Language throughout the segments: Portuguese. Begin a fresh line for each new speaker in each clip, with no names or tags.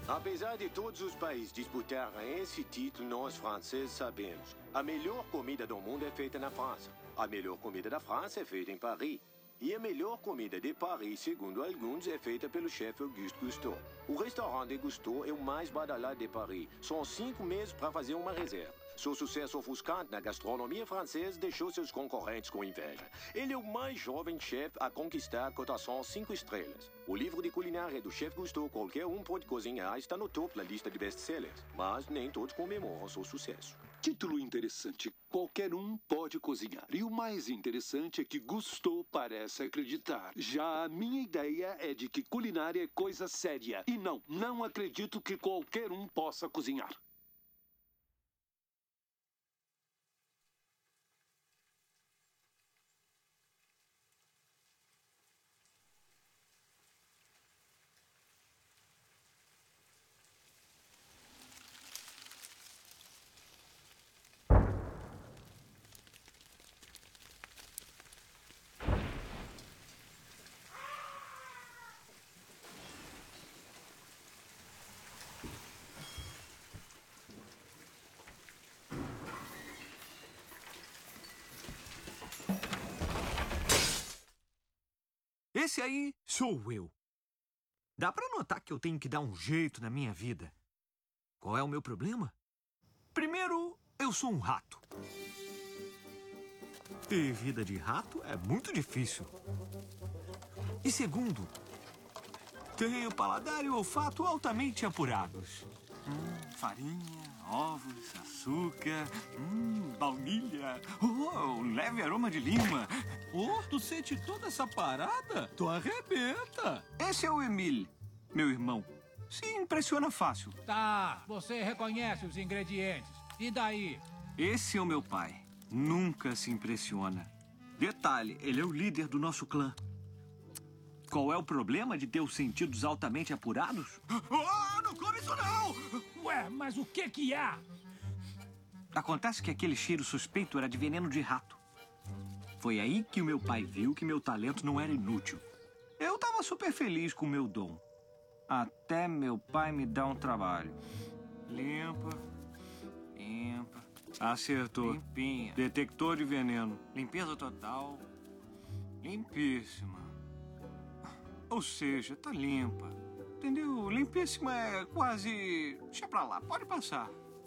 Apesar de todos os países disputarem esse título, nós franceses sabemos. A melhor comida do mundo é feita na França. A melhor comida da França é feita em Paris. E a melhor comida de Paris, segundo alguns, é feita pelo chefe Auguste Gusteau. O restaurante Gusteau é o mais badalado de Paris. São 5 meses para fazer uma reserva. Seu sucesso ofuscante na gastronomia francesa deixou seus concorrentes com inveja. Ele é o mais jovem chefe a conquistar a cotação 5 estrelas. O livro de culinária do chefe Gusteau, Qualquer Um Pode Cozinhar, está no topo da lista de best-sellers. Mas nem todos comemoram seu sucesso.
Título interessante. Qualquer um pode cozinhar. E o mais interessante é que Gusteau parece acreditar. Já a minha ideia é de que culinária é coisa séria. E não acredito que qualquer um possa cozinhar.
Esse aí sou eu. Dá pra notar que eu tenho que dar um jeito na minha vida. Qual é o meu problema? Primeiro, eu sou um rato. E vida de rato é muito difícil. E segundo, tenho paladar e olfato altamente apurados. Farinha, ovos, açúcar, baunilha, um leve aroma de lima.
Tu sente toda essa parada? Tu arrebenta.
Esse é o Emile, meu irmão. Se impressiona fácil.
Tá, você reconhece os ingredientes. E daí?
Esse é o meu pai. Nunca se impressiona. Detalhe, ele é o líder do nosso clã. Qual é o problema de ter os sentidos altamente apurados?
Não come isso não! Ué, mas o que há?
Acontece que aquele cheiro suspeito era de veneno de rato. Foi aí que o meu pai viu que meu talento não era inútil. Eu tava super feliz com o meu dom. Até meu pai me dar um trabalho. Limpa. Acertou. Limpinha. Detector de veneno. Limpeza total. Limpíssima. Ou seja, tá limpa. Entendeu? Limpíssima é quase... Deixa pra lá, pode passar.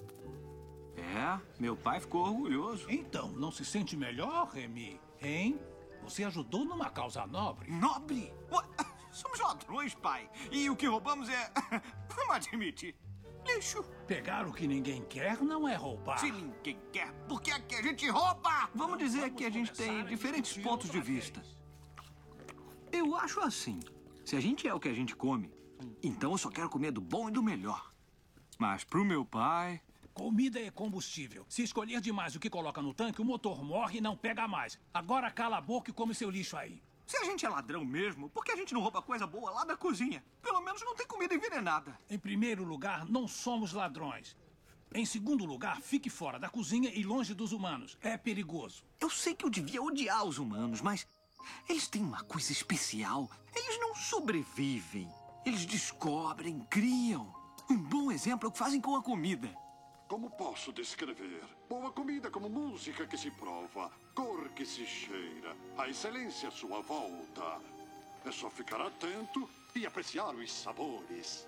Meu pai ficou orgulhoso.
Então, não se sente melhor, Remy? Hein? Você ajudou numa causa nobre.
Nobre? Ué, somos ladrões, pai. E o que roubamos é... Vamos admitir. Lixo.
Pegar o que ninguém quer não é roubar.
Se ninguém quer, por que é que a gente rouba? Vamos dizer que a gente tem diferentes pontos de vista. Eu acho assim. Se a gente é o que a gente come, então eu só quero comer do bom e do melhor. Mas pro meu pai...
Comida é combustível. Se escolher demais o que coloca no tanque, o motor morre e não pega mais. Agora cala a boca e come seu lixo aí.
Se a gente é ladrão mesmo, por que a gente não rouba coisa boa lá da cozinha? Pelo menos não tem comida envenenada.
Em primeiro lugar, não somos ladrões. Em segundo lugar, fique fora da cozinha e longe dos humanos. É perigoso.
Eu sei que eu devia odiar os humanos, mas eles têm uma coisa especial. Eles não sobrevivem. Eles descobrem, criam. Um bom exemplo é o que fazem com a comida.
Como posso descrever? Boa comida como música que se prova, cor que se cheira, a excelência à sua volta. É só ficar atento e apreciar os sabores.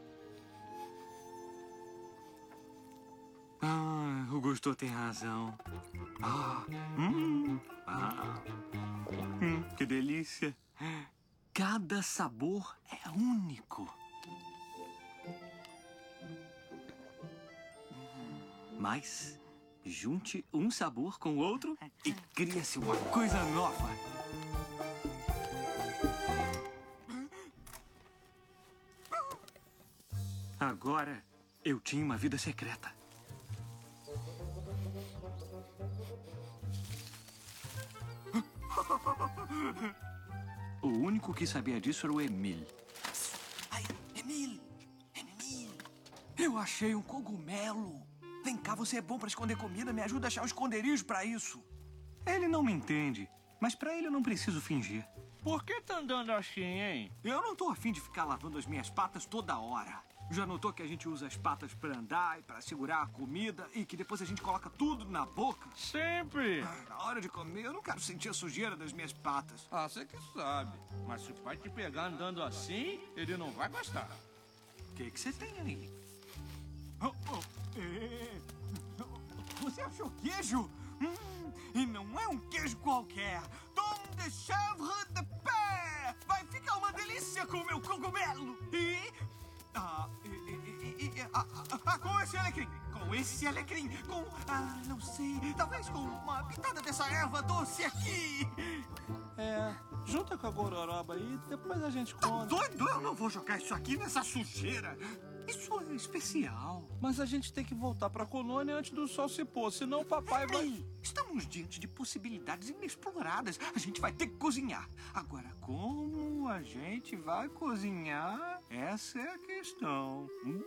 O Gusteau tem razão. Que delícia. Cada sabor é único. Mas junte um sabor com o outro e cria-se uma coisa nova. Agora eu tinha uma vida secreta. O único que sabia disso era o Emile. Ai, Emile! Eu achei um cogumelo. Vem cá, você é bom pra esconder comida. Me ajuda a achar um esconderijo pra isso. Ele não me entende, mas pra ele eu não preciso fingir.
Por que tá andando assim, hein?
Eu não tô afim de ficar lavando as minhas patas toda hora. Já notou que a gente usa as patas para andar e para segurar a comida e que depois a gente coloca tudo na boca?
Sempre!
Na hora de comer, eu não quero sentir a sujeira das minhas patas.
Ah, você que sabe. Mas se o pai te pegar andando assim, ele não vai gostar.
O que você tem aí? Você achou queijo? E não é um queijo qualquer. Tom de chèvre de pé. Vai ficar uma delícia com o meu cogumelo. Com esse alecrim. Com esse alecrim. Com, não sei, talvez com uma pitada dessa erva doce aqui.
Junta com a gororoba aí, depois a gente
Tá
come.
doido? Eu não vou jogar isso aqui nessa sujeira. Isso é especial.
Mas a gente tem que voltar pra colônia antes do sol se pôr, senão o papai vai...
Estamos diante de possibilidades inexploradas. A gente vai ter que cozinhar. Agora, como a gente vai cozinhar? Essa é a questão.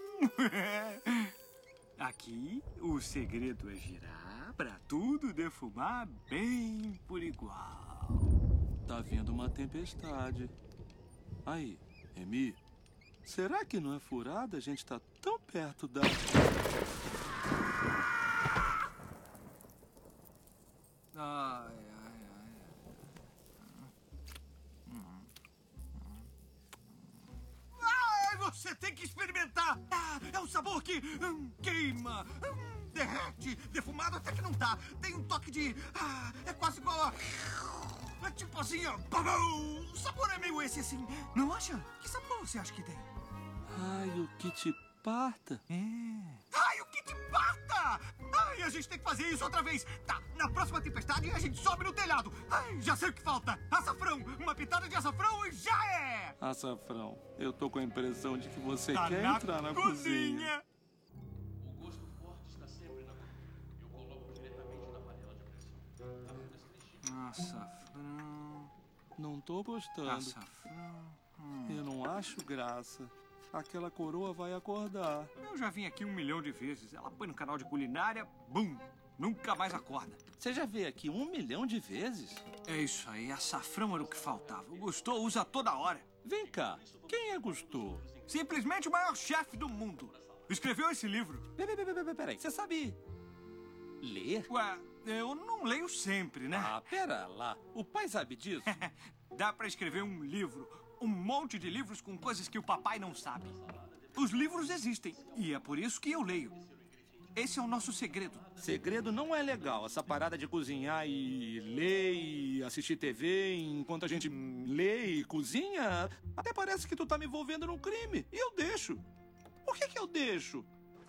Aqui, o segredo é girar para tudo defumar bem por igual.
Tá vindo uma tempestade. Aí, Remy, será que não é furada? A gente tá tão perto da...
Você tem que experimentar! É um sabor que queima, derrete, defumado até que não tá. Tem um toque de... é quase igual a... É tipo assim, ó. O sabor é meio esse assim. Não acha? Que sabor você acha que tem?
Ai, o que te parta?
Ai, o que te parta! Ai, a gente tem que fazer isso outra vez. Tá, na próxima tempestade a gente sobe no telhado. Ai, já sei o que falta. Açafrão. Uma pitada de açafrão e já é!
Açafrão, eu tô com a impressão de que você
Tá
quer
na
entrar na cozinha.
O gosto forte está sempre na cozinha. Eu coloco diretamente na panela de pressão.
Açafrão.
Não tô gostando.
Açafrão.
Eu não acho graça. Aquela coroa vai acordar.
Eu já vim aqui 1 milhão de vezes. Ela põe no canal de culinária, bum! Nunca mais acorda.
Você já veio aqui 1 milhão de vezes?
É isso aí, açafrão era o que faltava. O Gusteau usa toda hora.
Vem cá, quem é Gusteau?
Simplesmente o maior chefe do mundo. Escreveu esse livro.
Peraí, você sabe ler?
Ué, eu não leio sempre, né?
Pera lá. O pai sabe disso?
Dá pra escrever um livro. Um monte de livros com coisas que o papai não sabe. Os livros existem, e é por isso que eu leio. Esse é o nosso segredo.
Segredo não é legal. Essa parada de cozinhar e ler e assistir TV enquanto a gente lê e cozinha. Até parece que tu tá me envolvendo num crime. E eu deixo. Por que eu deixo?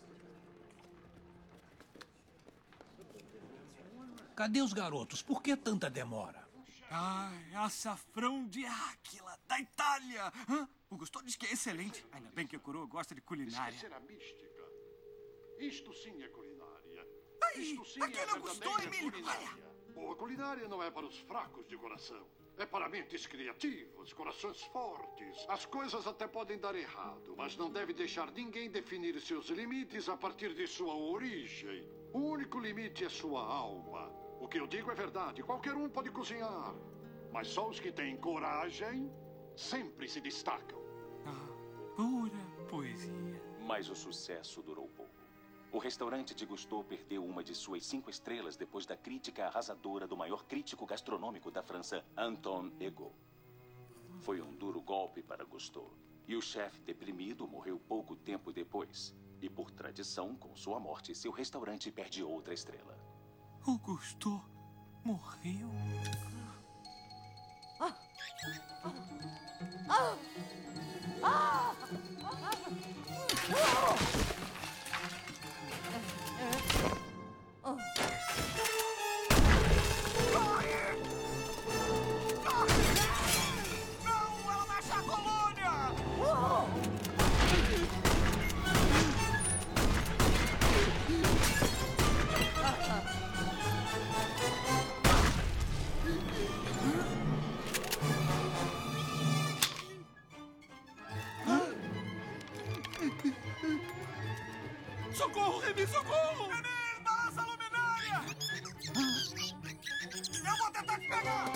Cadê os garotos? Por que tanta demora?
Ai, açafrão de Áquila, da Itália. O Gusteau diz que é excelente. Ainda bem que a coroa gosta de culinária.
Esquecer a mística. Isto sim é culinária.
Ai,
Isto sim
aquele é o Gusteau,
verdadeira
Emílio.
culinária. Boa culinária não é para os fracos de coração. É para mentes criativas, corações fortes. As coisas até podem dar errado, mas não deve deixar ninguém definir seus limites a partir de sua origem. O único limite é sua alma. O que eu digo é verdade. Qualquer um pode cozinhar. Mas só os que têm coragem sempre se destacam.
Pura poesia.
Mas o sucesso durou pouco. O restaurante de Gusteau perdeu uma de suas 5 estrelas depois da crítica arrasadora do maior crítico gastronômico da França, Anton Ego. Foi um duro golpe para Gusteau. E o chefe deprimido morreu pouco tempo depois. E por tradição, com sua morte, seu restaurante perde outra estrela.
O Gusteau morreu? Não, ela vai achar a colônia!
Socorro, Remy, socorro!
Emílio, balança a luminária! Eu vou tentar te pegar!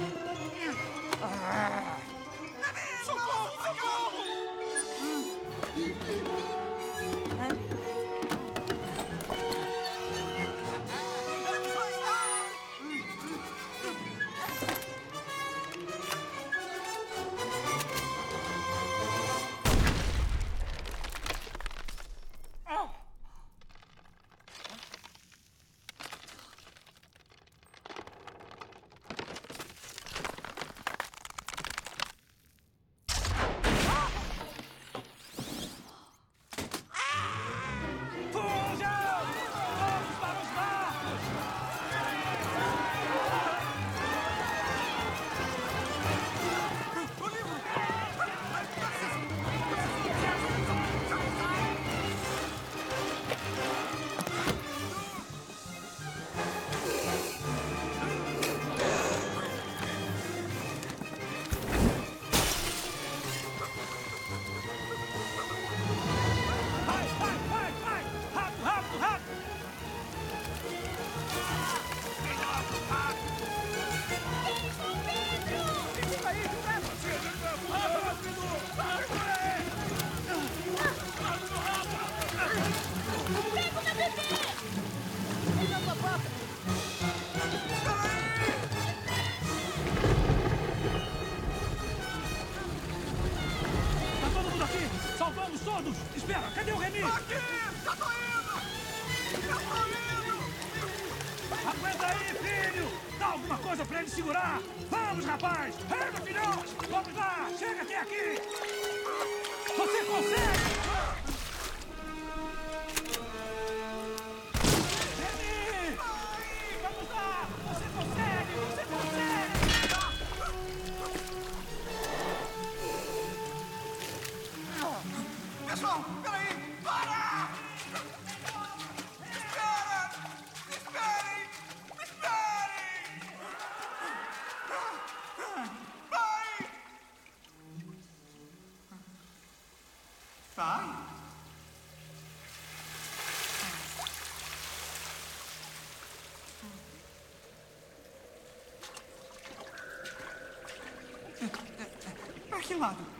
Emílio,
Socorro, socorro!
Tá todo mundo aqui? Salvamos todos! Espera, cadê o Remy?
Aqui! Já tô indo! Já tô indo!
Aguenta aí, filho! Dá alguma coisa pra ele segurar! Vamos, rapaz! Ei, meu filhote! Vamos lá! Chega até aqui! Você consegue! Remy! Vamos lá! Você consegue! Você consegue!
Pessoal, peraí! Para! Espera! Esperem! Esperem! Pai! Pai? Pra que lado?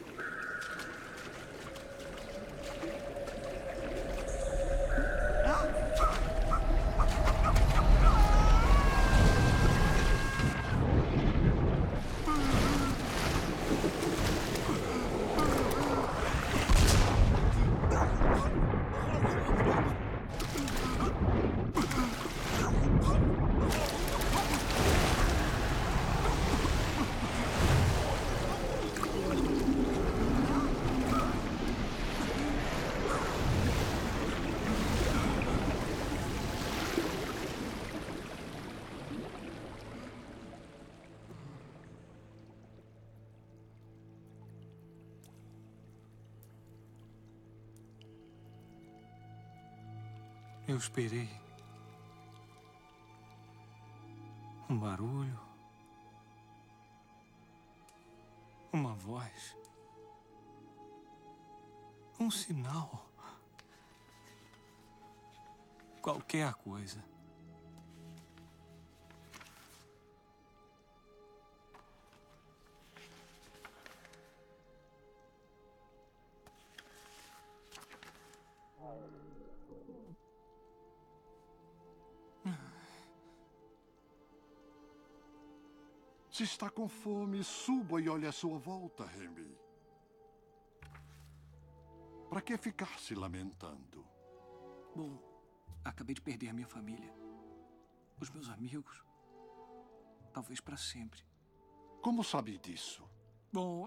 Eu esperei. Um barulho. Uma voz. Um sinal. Qualquer coisa.
Se está com fome, suba e olhe à sua volta, Remy. Para que ficar se lamentando?
Bom, acabei de perder a minha família. Os meus amigos. Talvez para sempre.
Como sabe disso?
Bom,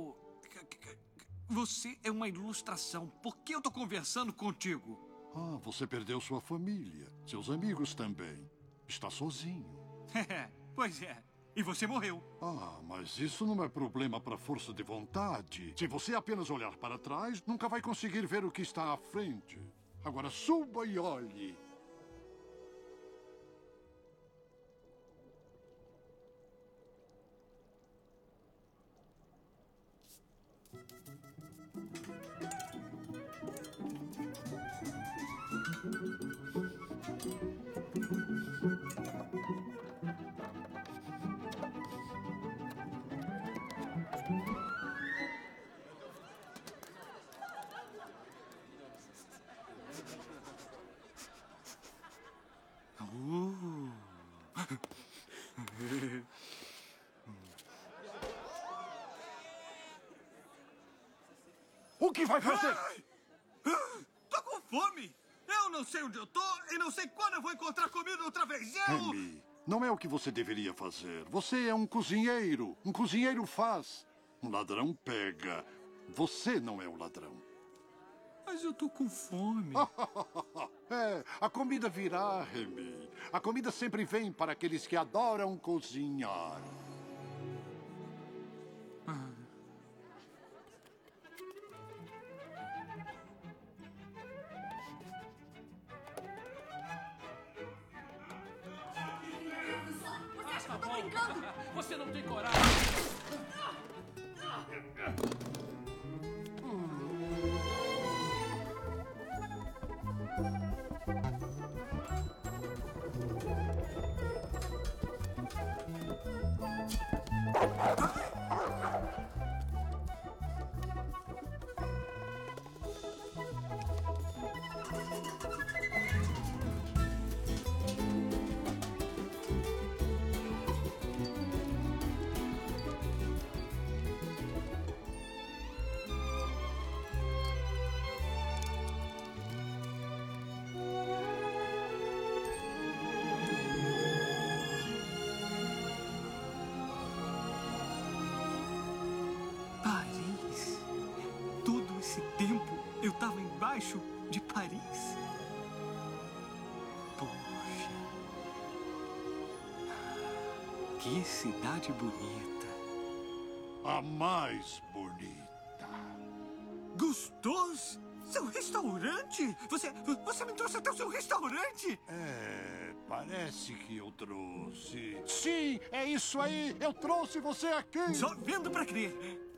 Você é uma ilustração. Por que eu tô conversando contigo?
Ah, você perdeu sua família. Seus amigos também. Está sozinho.
Pois é. E você morreu.
Ah, mas isso não é problema para força de vontade. Se você apenas olhar para trás, nunca vai conseguir ver o que está à frente. Agora suba e olhe. O que vai fazer?
Tô com fome. Eu não sei onde eu tô e não sei quando eu vou encontrar comida outra vez.
Remy, não é o que você deveria fazer. Você é um cozinheiro. Um cozinheiro faz. Um ladrão pega. Você não é o ladrão.
Mas eu tô com fome.
É, a comida virá, Remy. A comida sempre vem para aqueles que adoram cozinhar.
Você acha que eu tô brincando? Você não tem coragem.
Paris. Todo esse tempo eu tava embaixo de Paris. Poxa. Que cidade bonita.
A mais bonita.
Gostoso? Seu restaurante? Você me trouxe até o seu restaurante?
É, parece que eu trouxe. Sim, é isso aí. Eu trouxe você aqui.
Só vendo pra crer.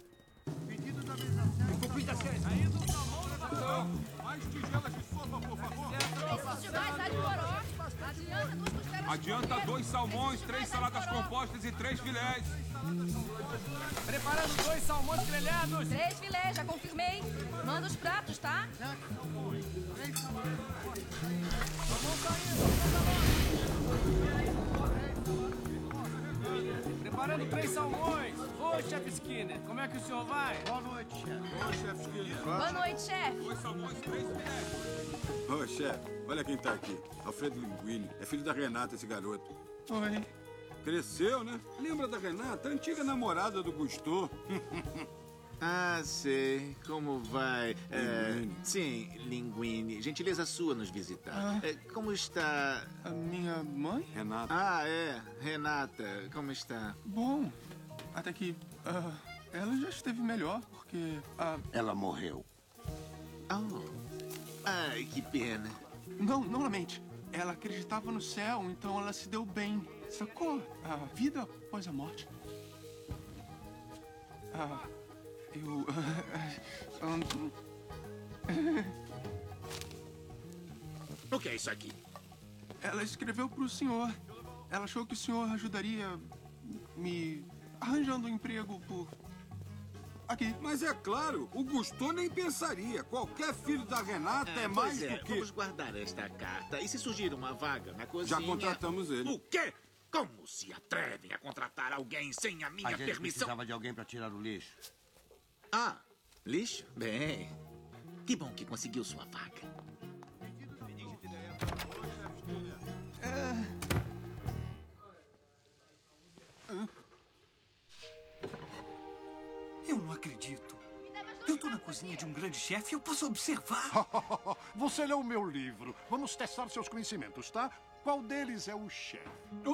Comida séria. Ainda um salmão na mão. Mais tigelas de sopa, por favor.
Preciso de mais alho poró. Adianta 2 costelas.
Adianta 2 salmões, 3 saladas compostas e 3 filés. Preparando 2 salmões grelhados.
3 filés, já confirmei. Manda os pratos, tá?
Preparando 3 salmões. Ô, chefe Skinner, como é que o senhor vai? Boa noite, chefe. Ô, chefe Skinner.
Boa noite, chefe.
2 salmões, 3 filés.
Ô, chefe, olha quem tá aqui. Alfredo Linguini. É filho da Renata, esse garoto.
Oi.
Cresceu, né? Lembra da Renata? Antiga namorada do Gusteau.
Ah, sei. Como vai?
Linguini.
Sim, Linguini. Gentileza sua nos visitar. Como está...
A minha mãe?
Renata.
Ah, é. Renata, como está?
Bom, até que ela já esteve melhor, porque...
Ela morreu.
Oh. Ai, que pena.
Não lamente. Ela acreditava no céu, então ela se deu bem. Sacou? A vida após a morte.
O que é isso aqui?
Ela escreveu pro senhor. Ela achou que o senhor ajudaria me arranjando um emprego por... aqui.
Mas é claro, o Gusteau nem pensaria. Qualquer filho da Renata é
Pois
mais
é,
do que...
vamos guardar esta carta. E se surgir uma vaga na cozinha...
Já contratamos ele.
O quê? Como se atrevem a contratar alguém sem a minha permissão?
precisava de alguém para tirar o lixo.
Ah, lixo? Bem, que bom que conseguiu sua vaga.
Eu não acredito. Eu tô na cozinha de um grande chefe e eu posso observar.
Você leu o meu livro. Vamos testar seus conhecimentos, tá? Qual deles é o chefe?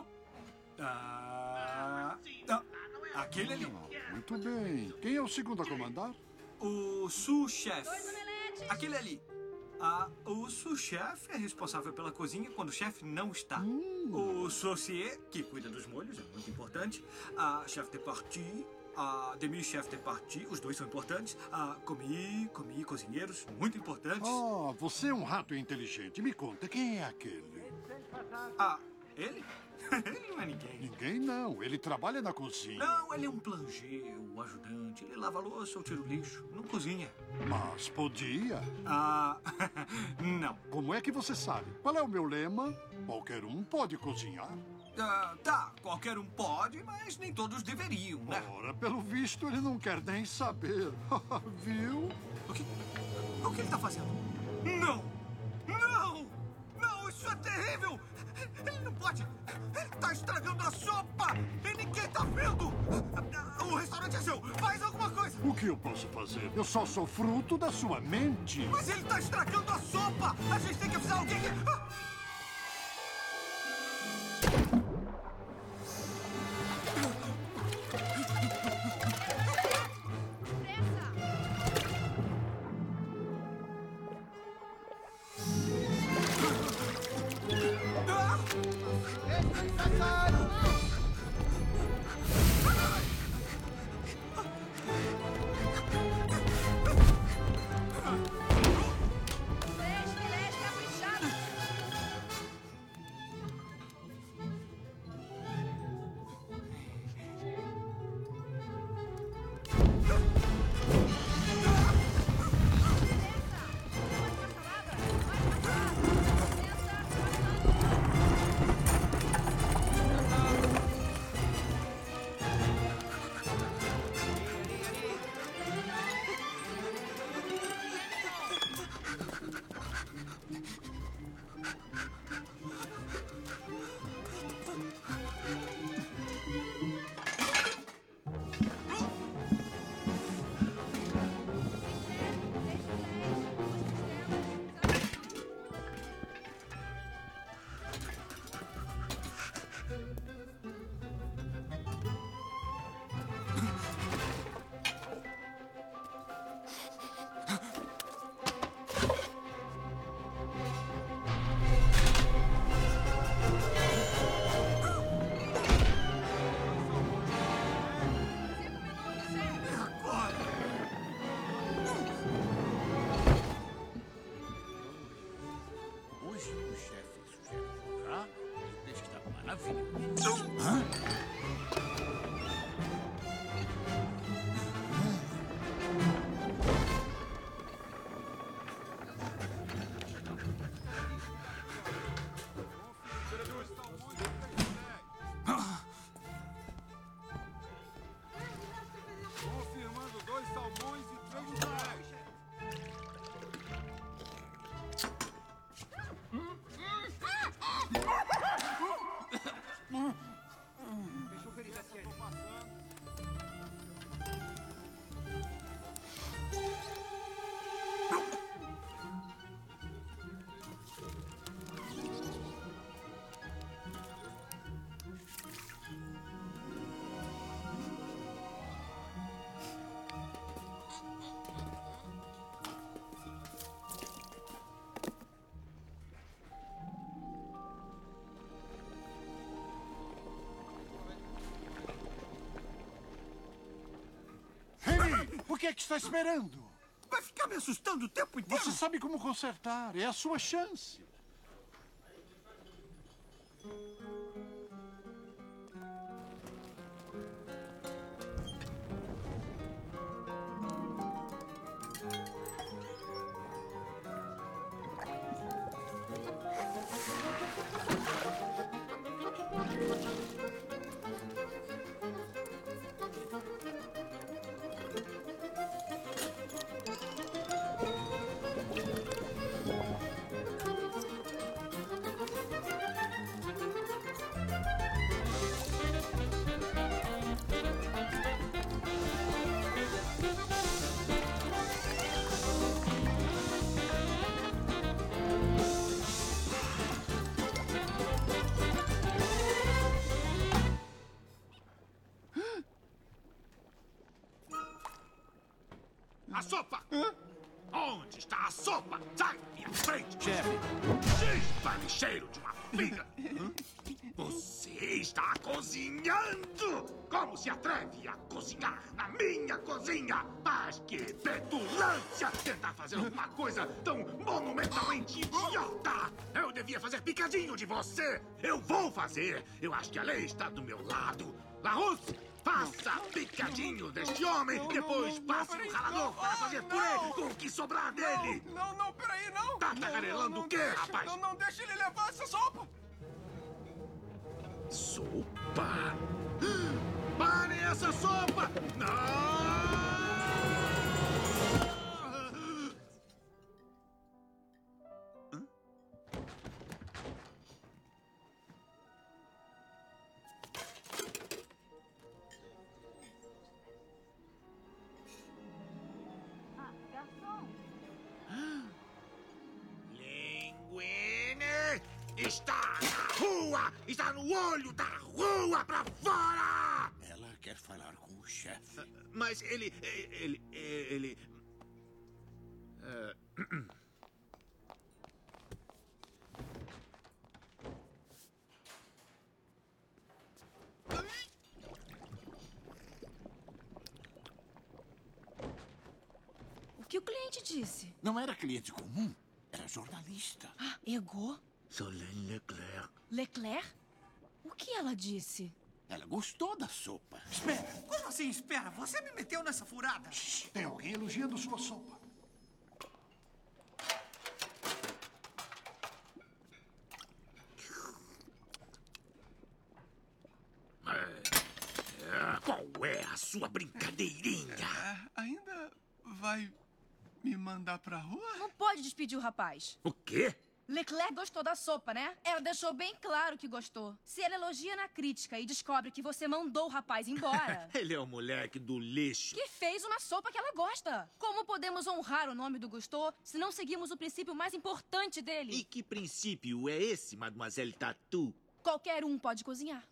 Aquele ali.
Muito bem. Quem é o segundo a comandar?
O sous-chefe.
2 omeletes.
Aquele ali. O sous-chefe é responsável pela cozinha quando o chefe não está. O saucier, que cuida dos molhos, é muito importante. A chefe de partie, a demi-chef de partie, os dois são importantes. A commis, cozinheiros, muito importantes.
Ah, você é um rato inteligente. Me conta, quem é aquele?
Ele? Ele não é ninguém.
Ninguém não. Ele trabalha na cozinha.
Não, ele é um planger, um ajudante. Ele lava a louça ou tira o lixo. Não cozinha.
Mas podia.
Não.
Como é que você sabe? Qual é o meu lema? Qualquer um pode cozinhar.
Tá, qualquer um pode, mas nem todos deveriam, né?
Ora, pelo visto, ele não quer nem saber. Viu?
O que ele tá fazendo? Não! Não! Não, isso é terrível! Ele não pode! Ele tá estragando a sopa! E ninguém tá vendo! O restaurante é seu! Faz alguma coisa!
O que eu posso fazer? Eu só sou fruto da sua mente.
Mas ele tá estragando a sopa! A gente tem que avisar alguém que...
Confirmando 2 salmões e 3 filés. Deixa eu verificar se eu tô passando.
O que é que está esperando?
Vai ficar me assustando o tempo inteiro?
Você sabe como consertar. É a sua chance.
A sopa! Onde está a sopa? Sai da minha frente!
Chefe!
Chispa, lixeiro de uma filha! Você está cozinhando! Como se atreve a cozinhar na minha cozinha? Mas que petulância! Tentar fazer uma coisa tão monumentalmente idiota! Eu devia fazer picadinho de você! Eu vou fazer! Eu acho que a lei está do meu lado! Larousse, faça picadinho deste homem! Depois passe o ralador para fazer purê com o que sobrar dele!
Não, peraí, não!
Tá tagarelando o quê, rapaz?
Não deixe ele levar essa sopa!
Sopa? Parem essa sopa! Não! Linguine está na rua! Está no olho da rua pra fora!
Ela quer falar com o chefe.
Mas ele...
O que o cliente disse?
Não era cliente comum, era jornalista.
Ah, Ego?
Solène Leclerc.
Leclerc? O que ela disse?
Ela gostou da sopa.
Espera! Como assim espera? Você me meteu nessa furada.
Tem alguém elogiando sua sopa.
Qual é a sua brincadeirinha?
Ainda vai me mandar pra rua?
Não pode despedir o rapaz.
O quê?
Leclerc gostou da sopa, né? Ela deixou bem claro que gostou. Se ela elogia na crítica e descobre que você mandou o rapaz embora...
Ele é o moleque do lixo.
que fez uma sopa que ela gosta. Como podemos honrar o nome do Gusteau se não seguimos o princípio mais importante dele?
E que princípio é esse, Mademoiselle Tatu?
Qualquer um pode cozinhar.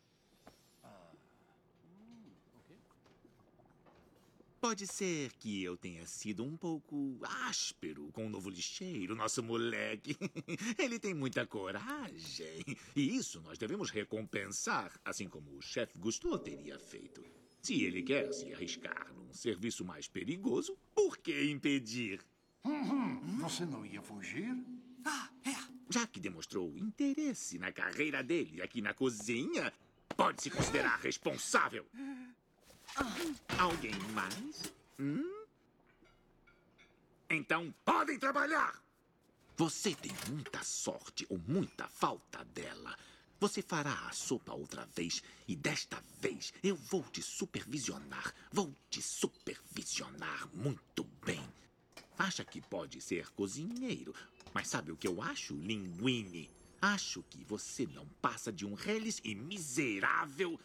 Pode ser que eu tenha sido um pouco áspero com o novo lixeiro, nosso moleque. Ele tem muita coragem. E isso nós devemos recompensar, assim como o chefe Gusteau teria feito. Se ele quer se arriscar num serviço mais perigoso, por que impedir?
Você não ia fugir?
Já que demonstrou interesse na carreira dele aqui na cozinha, pode se considerar responsável. Alguém mais? Então podem trabalhar! Você tem muita sorte ou muita falta dela. Você fará a sopa outra vez e desta vez eu vou te supervisionar. Vou te supervisionar muito bem. Acha que pode ser cozinheiro, mas sabe o que eu acho, Linguine? Acho que você não passa de um reles e miserável...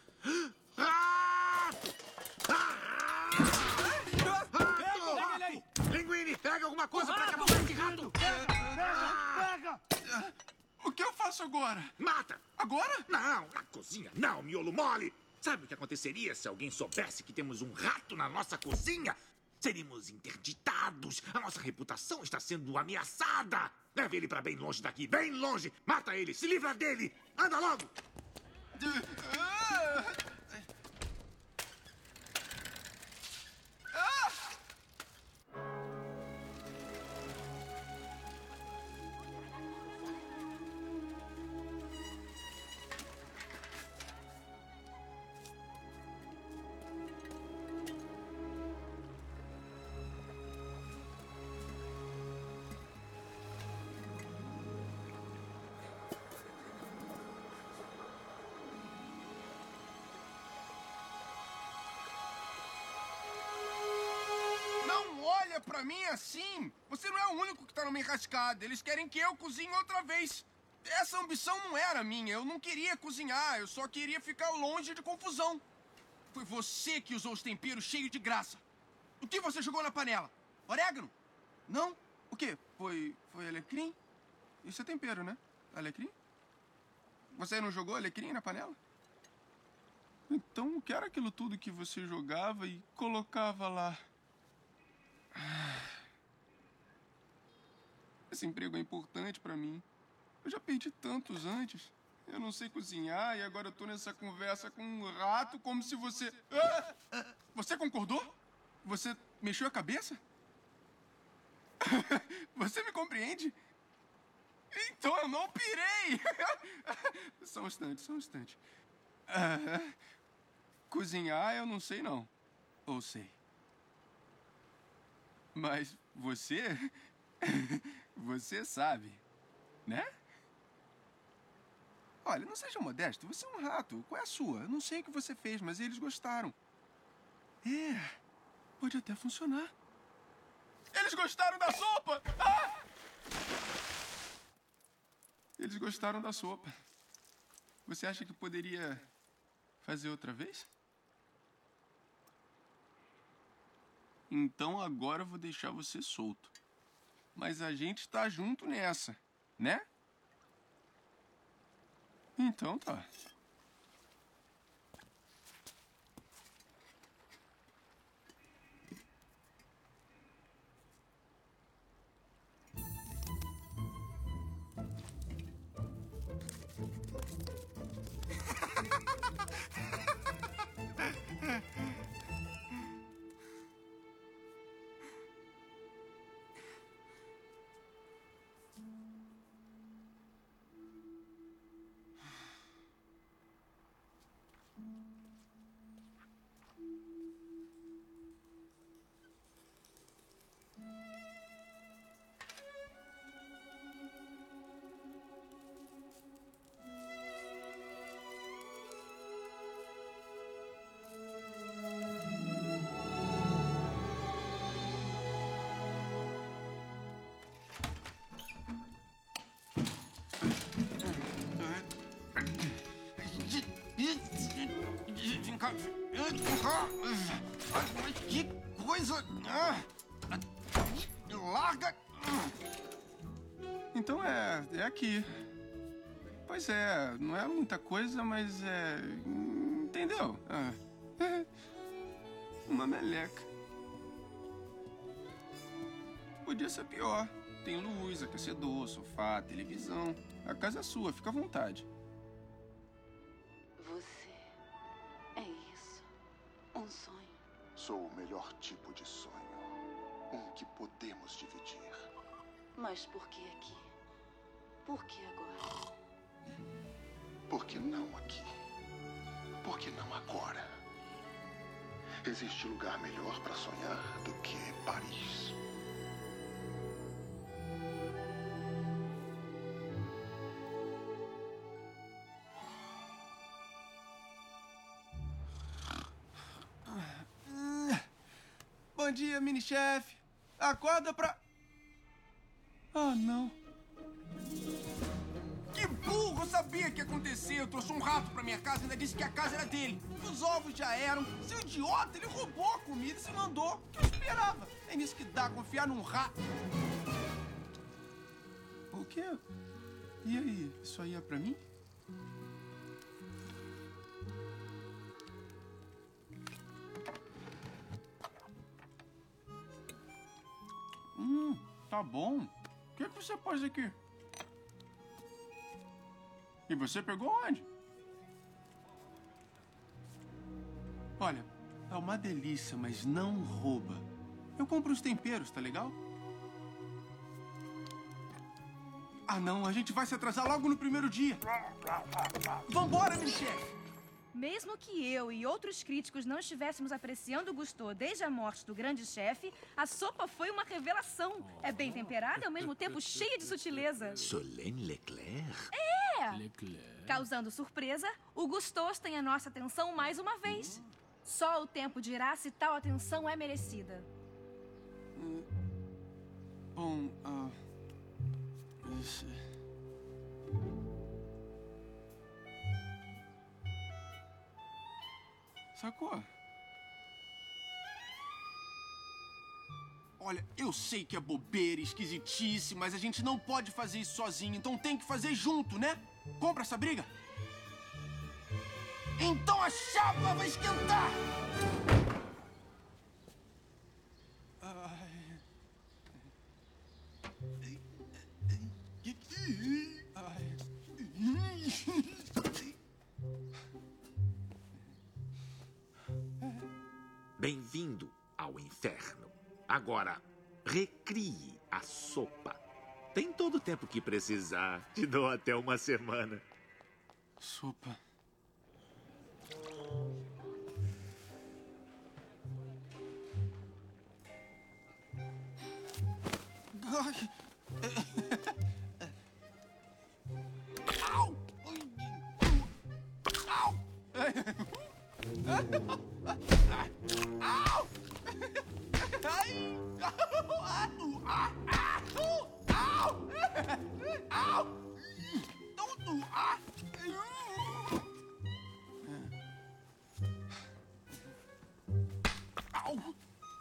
Pega ele aí!
Linguine, pega alguma coisa pra acabar com esse rato!
Pega! O que eu faço agora?
Mata!
Agora?
Não, na cozinha não, miolo mole! Sabe o que aconteceria se alguém soubesse que temos um rato na nossa cozinha? Seríamos interditados! A nossa reputação está sendo ameaçada! Leve ele pra bem longe daqui, bem longe! Mata ele, se livra dele! Anda logo!
Pra mim assim. Você não é o único que tá numa enrascada. Eles querem que eu cozinhe outra vez. Essa ambição não era minha. Eu não queria cozinhar. Eu só queria ficar longe de confusão. Foi você que usou os temperos cheios de graça. O que você jogou na panela? Orégano? Não? O quê? Foi alecrim? Isso é tempero, né? Alecrim? Você não jogou alecrim na panela? Então, o que era aquilo tudo que você jogava e colocava lá? Esse emprego é importante pra mim. Eu já perdi tantos antes. Eu não sei cozinhar e agora eu tô nessa conversa com um rato como se você... Você concordou? Você mexeu a cabeça? Você me compreende? Então eu não pirei! Só um instante. Cozinhar eu não sei não. Ou sei. Mas você... Você sabe, né? Olha, não seja modesto. Você é um rato. Qual é a sua? Eu não sei o que você fez, mas eles gostaram. É, pode até funcionar. Eles gostaram da sopa! Ah! Eles gostaram da sopa. Você acha que poderia fazer outra vez? Então agora eu vou deixar você solto. Mas a gente tá junto nessa, né? Então tá. Que coisa! Larga! Então é aqui. Pois é, não é muita coisa, mas é... Entendeu? Uma meleca. Podia ser pior. Tem luz, aquecedor, sofá, televisão. A casa é sua, fica à vontade.
Você é isso? Um sonho?
Sou o melhor tipo de sonho. Um que podemos dividir.
Mas por que aqui? Por que agora?
Por que não aqui? Por que não agora? Existe lugar melhor para sonhar do que Paris.
Bom dia, mini-chefe. Acorda pra... Ah, não. Que burro! Eu sabia que ia acontecer. Eu trouxe um rato pra minha casa e ainda disse que a casa era dele. Os ovos já eram. Seu idiota, ele roubou a comida e se mandou. O que eu esperava? É nisso que dá, confiar num rato. O quê? E aí? Isso aí é pra mim? Tá bom. O que você pôs aqui? E você pegou onde? Olha, é uma delícia, mas não rouba. Eu compro os temperos, tá legal? Ah, não, a gente vai se atrasar logo no primeiro dia. Vambora, mini-chefe!
Mesmo que eu e outros críticos não estivéssemos apreciando o Gusteau desde a morte do grande chefe, a sopa foi uma revelação. É bem temperada e ao mesmo tempo cheia de sutileza.
Solène Leclerc?
É!
Leclerc.
Causando surpresa, o Gusteau tem a nossa atenção mais uma vez. Só o tempo dirá se tal atenção é merecida.
Bom, sacou? Olha, eu sei que é bobeira, esquisitice, mas a gente não pode fazer isso sozinho, então tem que fazer junto, né? Compra essa briga? Então a chapa vai esquentar!
Bem-vindo ao inferno. Agora, recrie a sopa. Tem todo o tempo que precisar. Te dou até uma semana.
Sopa. Au! Au! Ai! Au! Au! Tudo! Au!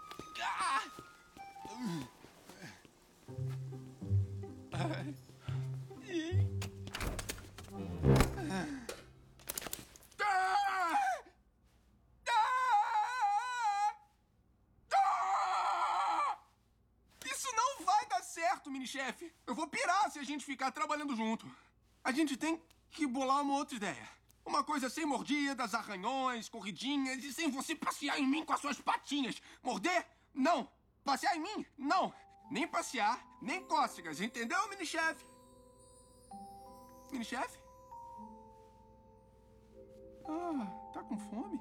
Isso não vai dar certo, mini-chefe. Eu vou pirar se a gente ficar trabalhando junto. A gente tem que bolar uma outra ideia. Uma coisa sem mordidas, arranhões, corridinhas e sem você passear em mim com as suas patinhas. Morder? Não. Passear em mim? Não. Nem passear, nem cócegas. Entendeu, mini-chefe? Mini-chefe? Ah, tá com fome?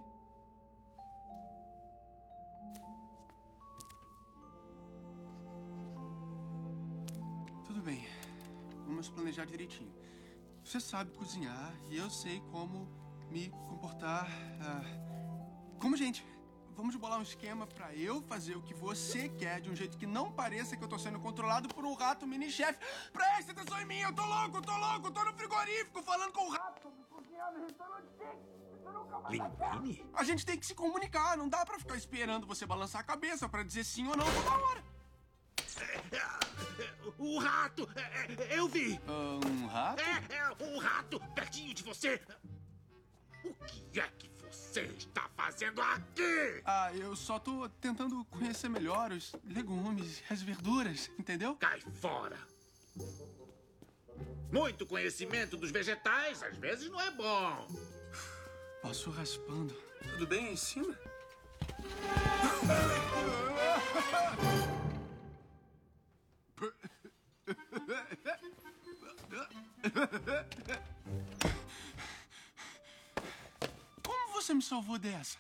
Tudo bem. Vamos planejar direitinho. Você sabe cozinhar e eu sei como me comportar como gente. Vamos bolar um esquema pra eu fazer o que você quer de um jeito que não pareça que eu tô sendo controlado por um rato mini-chefe. Preste atenção em mim, eu tô louco, tô no frigorífico falando com o rato sobre cozinhar no restaurante.
Linguine?
A gente tem que se comunicar, não dá pra ficar esperando você balançar a cabeça pra dizer sim ou não toda hora.
O rato! Eu vi!
Um rato?
Um rato pertinho de você! O que é que você está fazendo aqui?
Ah, eu só tô tentando conhecer melhor os legumes, as verduras, entendeu?
Cai fora! Muito conhecimento dos vegetais às vezes não é bom.
Posso raspando. Tudo bem aí em cima? Como você me salvou dessa?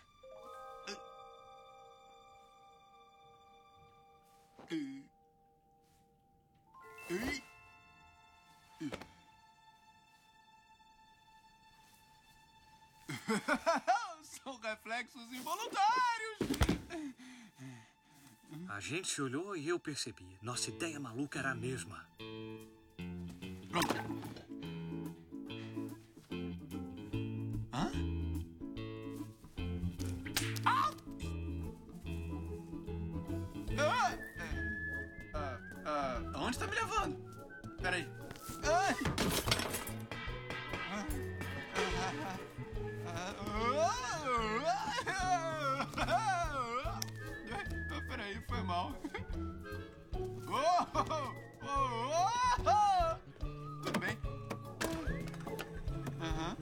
São reflexos involuntários.
A gente se olhou e eu percebi. Nossa ideia maluca era a mesma.
Pronto. Hã? Onde tá me levando? Peraí. Peraí, foi mal. Tudo bem? Aham.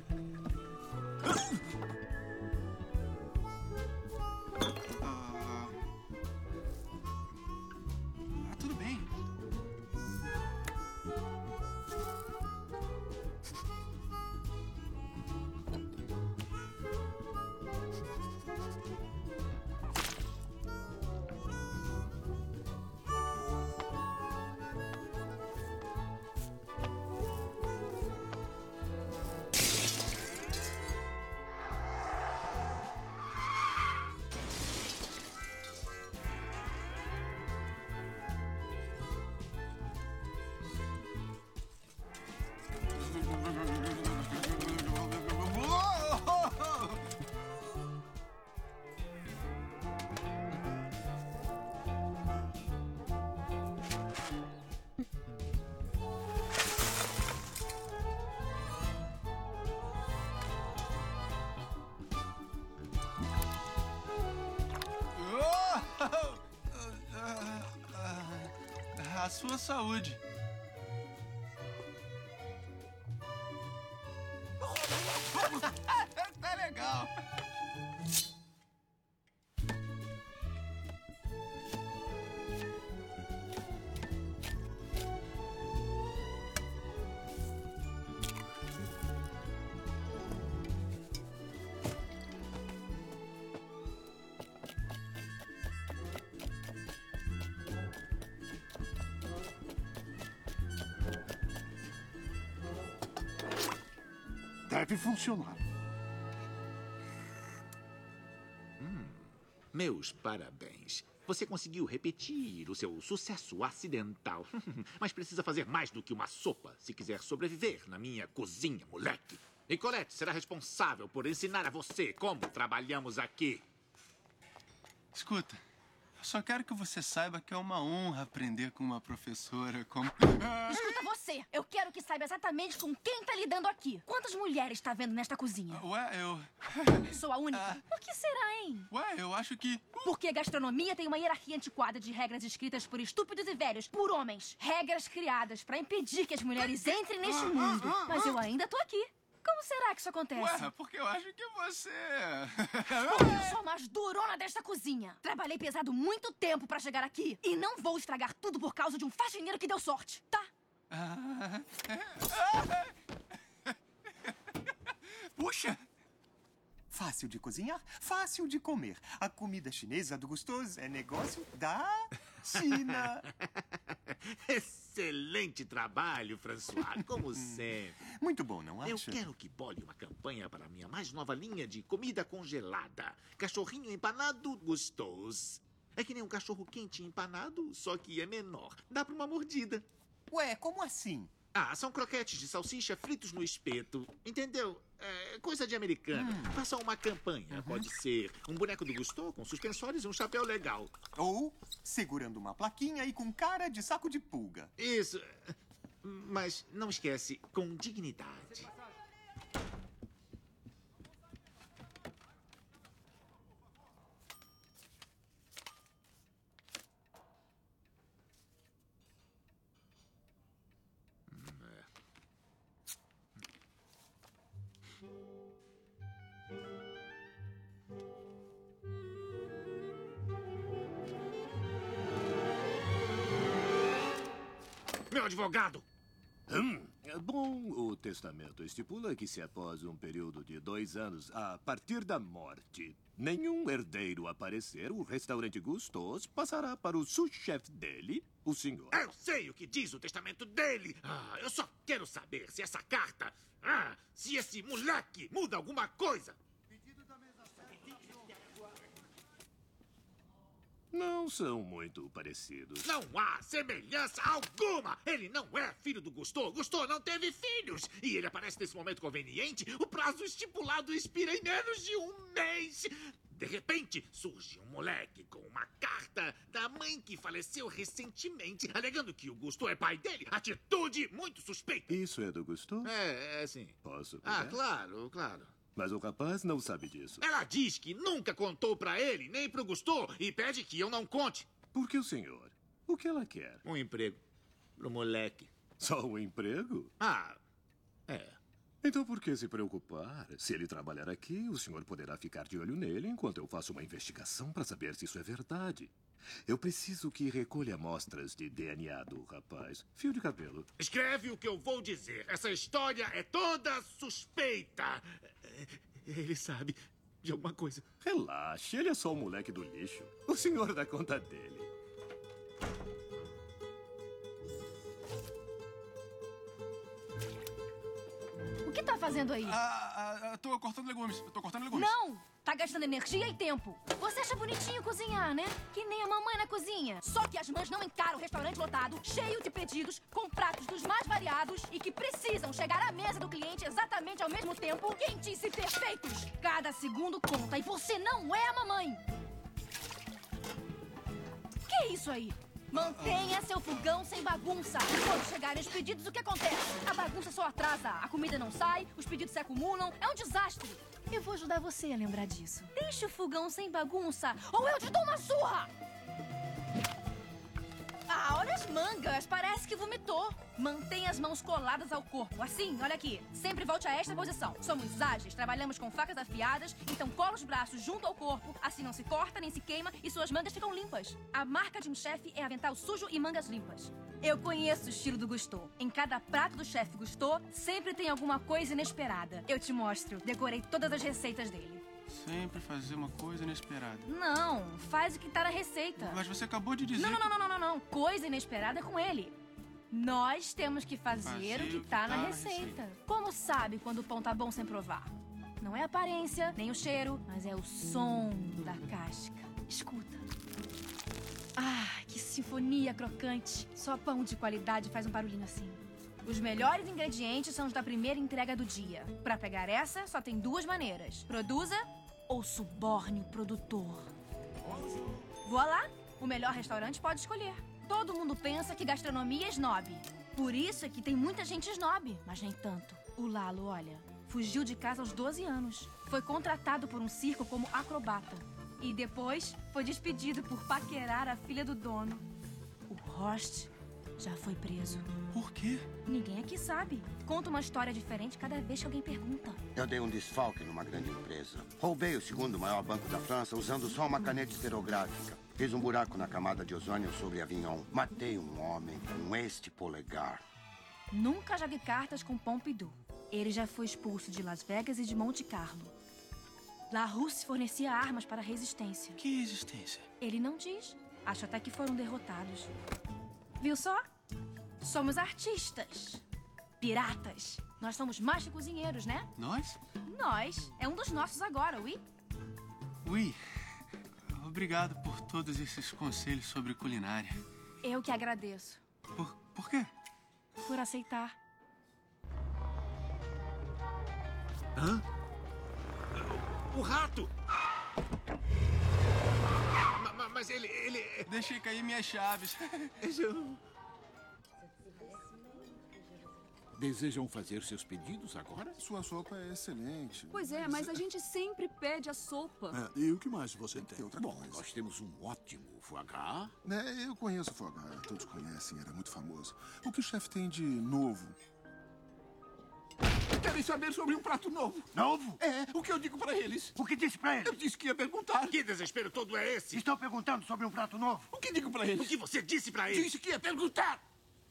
Tudo bem. A sua saúde. Tá legal.
Deve funcionar.
Meus parabéns. Você conseguiu repetir o seu sucesso acidental. Mas precisa fazer mais do que uma sopa se quiser sobreviver na minha cozinha, moleque. E Colette será responsável por ensinar a você como trabalhamos aqui.
Escuta, eu só quero que você saiba que é uma honra aprender com uma professora como...
Escuta você! Eu quero que saiba exatamente com quem tá lidando aqui. Quantas mulheres tá vendo nesta cozinha?
Ué, eu...
Sou a única? Por que será, hein?
Ué, eu acho que...
Porque gastronomia tem uma hierarquia antiquada de regras escritas por estúpidos e velhos, por homens. Regras criadas pra impedir que as mulheres entrem neste mundo. Mas eu ainda tô aqui. Como será que isso acontece?
Ué, porque eu acho que você...
Porque eu sou a mais durona desta cozinha. Trabalhei pesado muito tempo pra chegar aqui. E não vou estragar tudo por causa de um faxineiro que deu sorte, tá?
Puxa!
Fácil de cozinhar, fácil de comer. A comida chinesa do Gusteau é negócio da China.
Excelente trabalho, François, como sempre.
Muito bom, não acha?
Eu quero que bole uma campanha para a minha mais nova linha de comida congelada. Cachorrinho empanado Gusteau's. É que nem um cachorro quente empanado, só que é menor. Dá para uma mordida.
Ué, como assim?
Ah, são croquetes de salsicha fritos no espeto. Entendeu? É coisa de americano. Faça uma campanha. Pode ser um boneco do Gusteau com suspensórios e um chapéu legal.
Ou segurando uma plaquinha e com cara de saco de pulga.
Isso. Mas não esquece, com dignidade. Meu advogado!
Bom, o testamento estipula que se após um período de 2 anos a partir da morte, nenhum herdeiro aparecer, o restaurante Gusteau's passará para o sous-chefe dele, o senhor.
Eu sei o que diz o testamento dele! Eu só quero saber se essa carta... se esse moleque muda alguma coisa!
Não são muito parecidos.
Não há semelhança alguma! Ele não é filho do Gusteau. Gusteau não teve filhos. E ele aparece nesse momento conveniente. O prazo estipulado expira em menos de 1 mês. De repente, surge um moleque com uma carta da mãe que faleceu recentemente, alegando que o Gusteau é pai dele. Atitude muito suspeita.
Isso é do Gusteau?
É sim.
Posso pegar?
Claro.
Mas o rapaz não sabe disso.
Ela diz que nunca contou pra ele, nem pro Gusteau, e pede que eu não conte.
Por que o senhor? O que ela quer?
Um emprego pro moleque.
Só um emprego?
É.
Então por que se preocupar? Se ele trabalhar aqui, o senhor poderá ficar de olho nele enquanto eu faço uma investigação para saber se isso é verdade. Eu preciso que recolha amostras de DNA do rapaz. Fio de cabelo.
Escreve o que eu vou dizer. Essa história é toda suspeita. Ele sabe de alguma coisa.
Relaxe, ele é só um moleque do lixo. O senhor dá conta dele.
O que tá fazendo aí?
Tô cortando legumes.
Não! Tá gastando energia e tempo. Você acha bonitinho cozinhar, né? Que nem a mamãe na cozinha. Só que as mães não encaram o restaurante lotado, cheio de pedidos, com pratos dos mais variados e que precisam chegar à mesa do cliente exatamente ao mesmo tempo, quentes e perfeitos. Cada segundo conta e você não é a mamãe. Que é isso aí? Mantenha seu fogão sem bagunça. Quando chegarem os pedidos, o que acontece? A bagunça só atrasa, a comida não sai, os pedidos se acumulam, é um desastre. Eu vou ajudar você a lembrar disso. Deixe o fogão sem bagunça, ou eu te dou uma surra! Olha as mangas, parece que vomitou. Mantenha as mãos coladas ao corpo, assim, olha aqui. Sempre volte a esta posição. Somos ágeis, trabalhamos com facas afiadas, então cola os braços junto ao corpo, assim não se corta nem se queima e suas mangas ficam limpas. A marca de um chefe é avental sujo e mangas limpas. Eu conheço o estilo do Gusteau. Em cada prato do chefe Gusteau, sempre tem alguma coisa inesperada. Eu te mostro, decorei todas as receitas dele.
Sempre fazer uma coisa inesperada.
Não, faz o que tá na receita.
Mas você acabou de dizer...
Não. Coisa inesperada é com ele. Nós temos que fazer o que tá na receita. Como sabe quando o pão tá bom sem provar? Não é a aparência, nem o cheiro, mas é o som da casca. Escuta. Ah, que sinfonia crocante. Só pão de qualidade faz um barulhinho assim. Os melhores ingredientes são os da primeira entrega do dia. Pra pegar essa, só tem duas maneiras. Produza ou suborne o produtor. Voilá! O melhor restaurante pode escolher. Todo mundo pensa que gastronomia é snob. Por isso é que tem muita gente snob, mas nem tanto. O Lalo, olha, fugiu de casa aos 12 anos. Foi contratado por um circo como acrobata. E depois foi despedido por paquerar a filha do dono. O Horst já foi preso.
Por quê?
Ninguém aqui sabe. Conta uma história diferente cada vez que alguém pergunta.
Eu dei um desfalque numa grande empresa. Roubei o segundo maior banco da França usando só uma caneta esterográfica. Fiz um buraco na camada de ozônio sobre Avignon. Matei um homem com este polegar.
Nunca jogue cartas com Pompidou. Ele já foi expulso de Las Vegas e de Monte Carlo. La Rousse fornecia armas para a resistência.
Que resistência?
Ele não diz. Acho até que foram derrotados. Viu só? Somos artistas. Piratas. Nós somos mais que cozinheiros, né?
Nós?
Nós. É um dos nossos agora, oui?
Oui. Obrigado por todos esses conselhos sobre culinária.
Eu que agradeço.
Por quê?
Por aceitar.
Hã? O rato! Mas ele...
Deixei cair minhas chaves.
Desejam fazer seus pedidos agora?
Sua sopa é excelente.
Pois é, mas a gente sempre pede a sopa.
E o que mais você tem?
Bom, nós temos um ótimo foie gras.
Eu conheço o foie gras, todos conhecem, era muito famoso. O que o chefe tem de novo?
Querem saber sobre um prato novo?
Novo?
É, o que eu digo pra eles?
O que disse pra eles?
Eu disse que ia perguntar.
Que desespero todo é esse?
Estou perguntando sobre um prato novo.
O que digo pra eles?
O que você disse pra eles?
Disse que ia perguntar.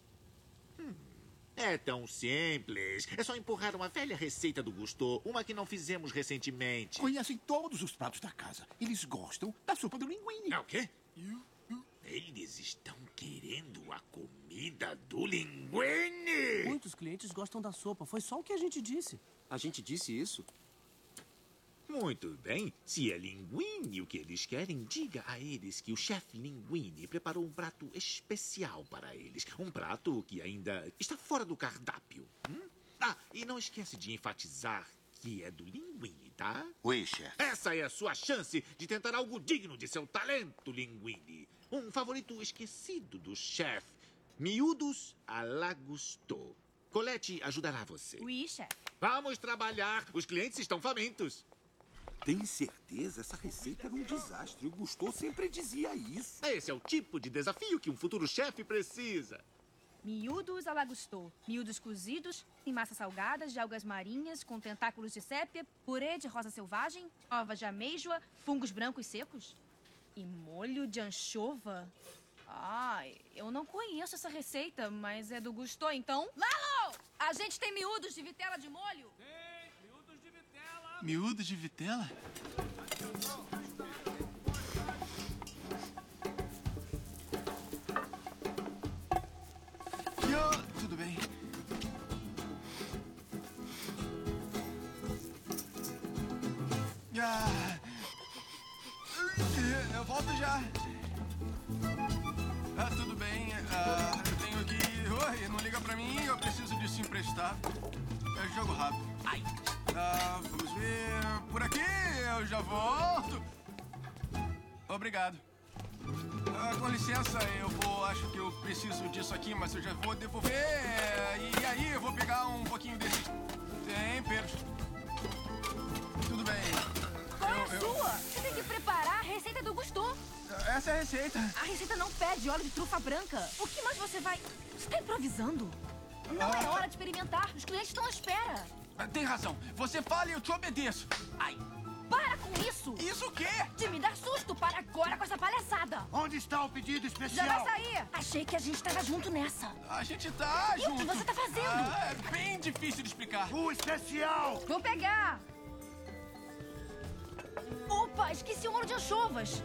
É tão simples. É só empurrar uma velha receita do Gusteau, uma que não fizemos recentemente.
Conhecem todos os pratos da casa. Eles gostam da sopa do linguine.
É o quê? Eles estão querendo a comida do linguine!
Muitos clientes gostam da sopa. Foi só o que a gente disse.
A gente disse isso?
Muito bem. Se é linguine o que eles querem, diga a eles que o chefe Linguine preparou um prato especial para eles. Um prato que ainda está fora do cardápio. Ah, e não esquece de enfatizar que é do Linguine, tá?
Oi, chefe.
Essa é a sua chance de tentar algo digno de seu talento, Linguine. Um favorito esquecido do chefe. Miúdos à la Gusteau. Colette ajudará você.
Oui, chefe.
Vamos trabalhar. Os clientes estão famintos.
Tem certeza? Essa receita era um desastre. O Gusteau sempre dizia isso.
Esse é o tipo de desafio que um futuro chefe precisa.
Miúdos à la Gusteau. Miúdos cozidos em massa salgadas de algas marinhas com tentáculos de sépia, purê de rosa selvagem, ovas de amêijoa, fungos brancos secos e molho de anchova. Ai, eu não conheço essa receita, mas é do Gusteau, então... Lalo! A gente tem miúdos de vitela de molho?
Miúdos de vitela? Tudo bem. Eu volto já. Tudo bem. Eu tenho que... Oi, não liga pra mim, eu preciso disso emprestado. É jogo rápido.
Ai.
Vamos ver... Por aqui, eu já volto. Obrigado. Com licença, acho que eu preciso disso aqui, mas eu já vou devolver. E aí, eu vou pegar um pouquinho desse temperos. Tudo bem.
Qual é a sua? Você tem que preparar a receita do Gusteau.
Essa é a receita.
A receita não pede óleo de trufa branca. O que mais você vai... Você tá improvisando? Não é hora de experimentar. Os clientes estão à espera.
Tem razão. Você fala e eu te obedeço.
Ai, para com isso!
Isso o quê?
De me dar susto. Para agora com essa palhaçada.
Onde está o pedido especial?
Já vai sair. Achei que a gente estava junto nessa.
A gente tá junto.
E o que você tá fazendo?
É bem difícil de explicar.
O especial!
Vou pegar. Opa, esqueci o molho de anchovas.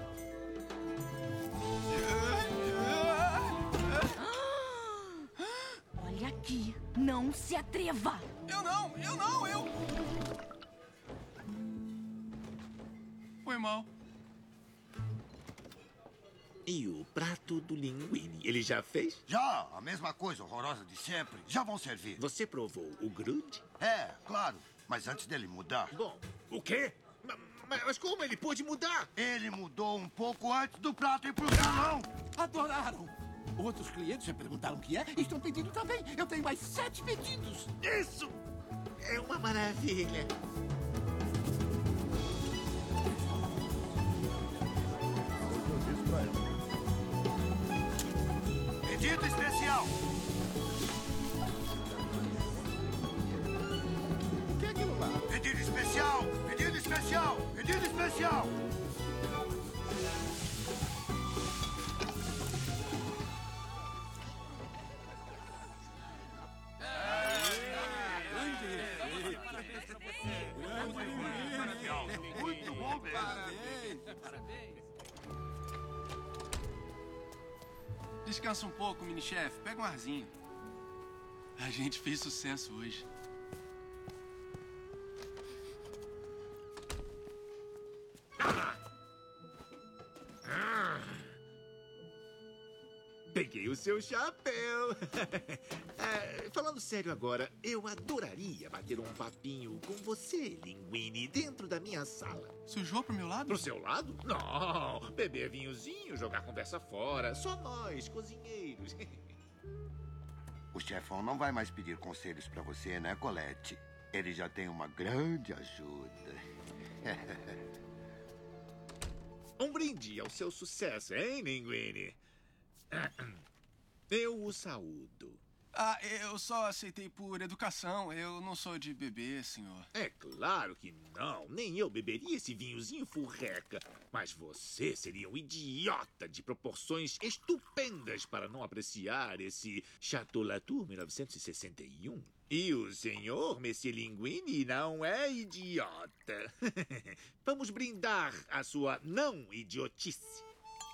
Olha aqui. Não se atreva.
Eu... Foi mal.
E o prato do linguine, ele já fez?
Já, a mesma coisa horrorosa de sempre. Já vão servir.
Você provou o grude?
É, claro. Mas antes dele mudar...
Bom, o quê? Mas como ele pôde mudar?
Ele mudou um pouco antes do prato ir pro salão.
Adoraram! Outros clientes já perguntaram o que é e estão pedindo também. Eu tenho mais 7 pedidos.
Isso é uma maravilha.
Pedido especial.
O que é aquilo lá?
Pedido especial. Pedido especial. Pedido especial.
Muito bom mesmo.
Parabéns.
Descansa um pouco, mini-chefe. Pega um arzinho. A gente fez sucesso hoje.
Peguei o seu chapéu. Falando sério agora, eu adoraria bater um papinho com você, Linguine, dentro da minha sala.
Sujou pro meu lado?
Pro seu lado? Não. Beber vinhozinho, jogar conversa fora. Só nós, cozinheiros.
O chefão não vai mais pedir conselhos pra você, né, Colette? Ele já tem uma grande ajuda.
Um brinde ao seu sucesso, hein, Linguine? Eu o saúdo.
Ah, eu só aceitei por educação. Eu não sou de beber, senhor.
É claro que não. Nem eu beberia esse vinhozinho furreca. Mas você seria um idiota de proporções estupendas para não apreciar esse Chateau Latour 1961. E o senhor, Monsieur Linguine, não é idiota. Vamos brindar a sua não idiotice.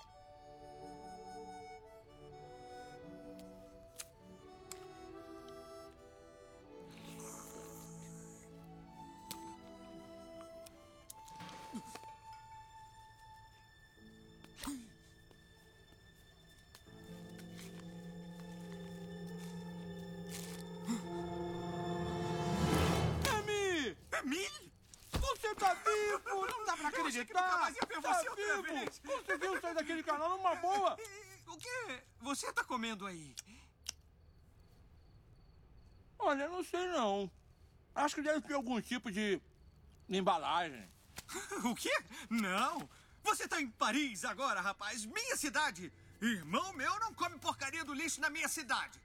Emile! Você tá vivo! Não dá pra acreditar! Tá vivo! Conseguiu sair daquele canal numa boa!
O que você tá comendo aí?
Olha, não sei não. Acho que deve ter algum tipo de embalagem.
O quê? Não! Você tá em Paris agora, rapaz! Minha cidade! Irmão meu não come porcaria do lixo na minha cidade!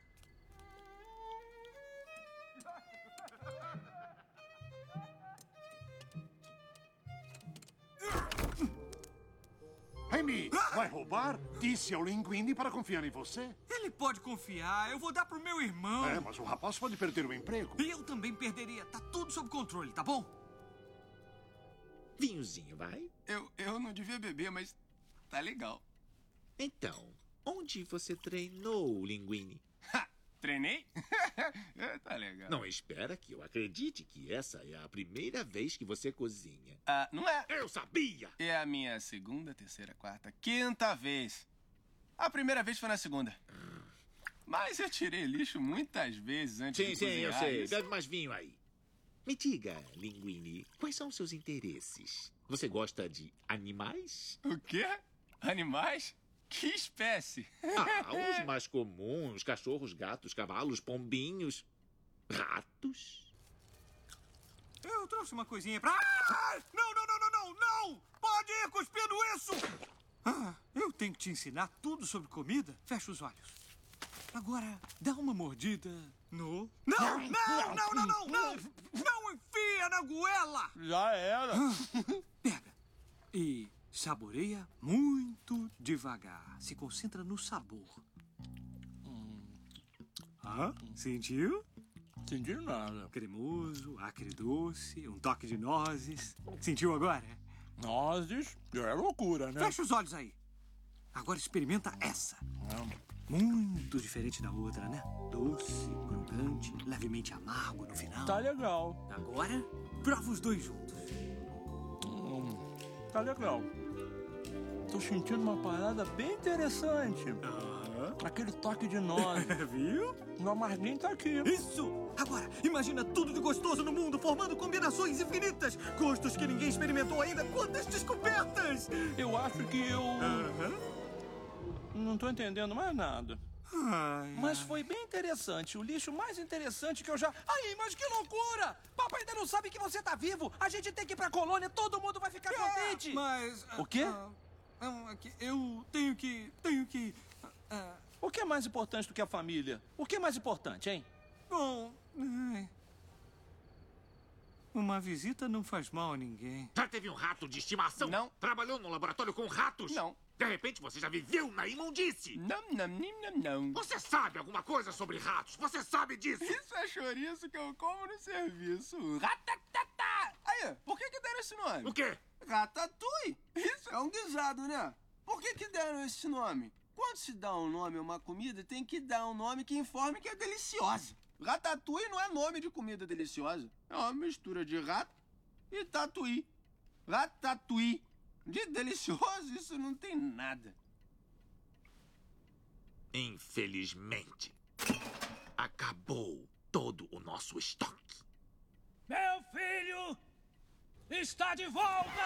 Remy, vai roubar? Disse ao Linguine para confiar em você.
Ele pode confiar. Eu vou dar pro meu irmão.
É, mas o rapaz pode perder o emprego.
Eu também perderia. Tá tudo sob controle, tá bom?
Vinhozinho, vai?
Eu não devia beber, mas tá legal.
Então, onde você treinou, Linguine?
Treinei? Tá legal.
Não espera que eu acredite que essa é a primeira vez que você cozinha.
Ah, não é.
Eu sabia!
É a minha segunda, terceira, quarta, quinta vez. A primeira vez foi na segunda. Mas eu tirei lixo muitas vezes antes de cozinhar.
Sim, eu sei.
Isso.
Bebe mais vinho aí. Me diga, Linguine, quais são os seus interesses? Você gosta de animais?
O quê? Animais? Que espécie?
Os mais comuns. Cachorros, gatos, cavalos, pombinhos, ratos.
Eu trouxe uma coisinha pra... Ah! Não! Pode ir cuspindo isso! Eu tenho que te ensinar tudo sobre comida. Fecha os olhos. Agora, dá uma mordida no... Não enfia na goela!
Já era.
Pega e saboreia muito devagar. Se concentra no sabor. Sentiu?
Senti nada.
Cremoso, acre-doce, um toque de nozes. Sentiu agora?
Nozes? Já é loucura, né?
Fecha os olhos aí. Agora experimenta essa. Muito diferente da outra, né? Doce, crocante, levemente amargo no final.
Tá legal.
Agora, prova os dois juntos.
Tá legal.
tô sentindo uma parada bem interessante. Aquele toque de nozes.
Viu?
O amarguinho tá aqui.
Isso! Agora, imagina tudo de gostoso no mundo, formando combinações infinitas. Gostos que ninguém experimentou ainda. Quantas descobertas!
Eu acho que eu... Não tô entendendo mais nada. Mas foi bem interessante. O lixo mais interessante que eu já... Ai, mas que loucura! Papai ainda não sabe que você tá vivo. A gente tem que ir pra colônia. Todo mundo vai ficar contente.
Mas...
O quê?
Eu tenho que...
O que é mais importante do que a família? O que é mais importante, hein?
Bom... Uma visita não faz mal a ninguém.
Já teve um rato de estimação?
Não.
Trabalhou no laboratório com ratos?
Não.
De repente você já viveu na imundície?
Não.
Você sabe alguma coisa sobre ratos? Você sabe disso?
Isso é chouriço que eu como no serviço. Ratatatá! Aí, por que deram esse nome?
O quê?
Ratatouille. Isso é um guisado, né? Por que deram esse nome? Quando se dá um nome a uma comida, tem que dar um nome que informe que é deliciosa. Ratatouille não é nome de comida deliciosa. É uma mistura de rato e tatuí. Ratatouille. De delicioso, isso não tem nada.
Infelizmente, acabou todo o nosso estoque.
Meu filho está de volta!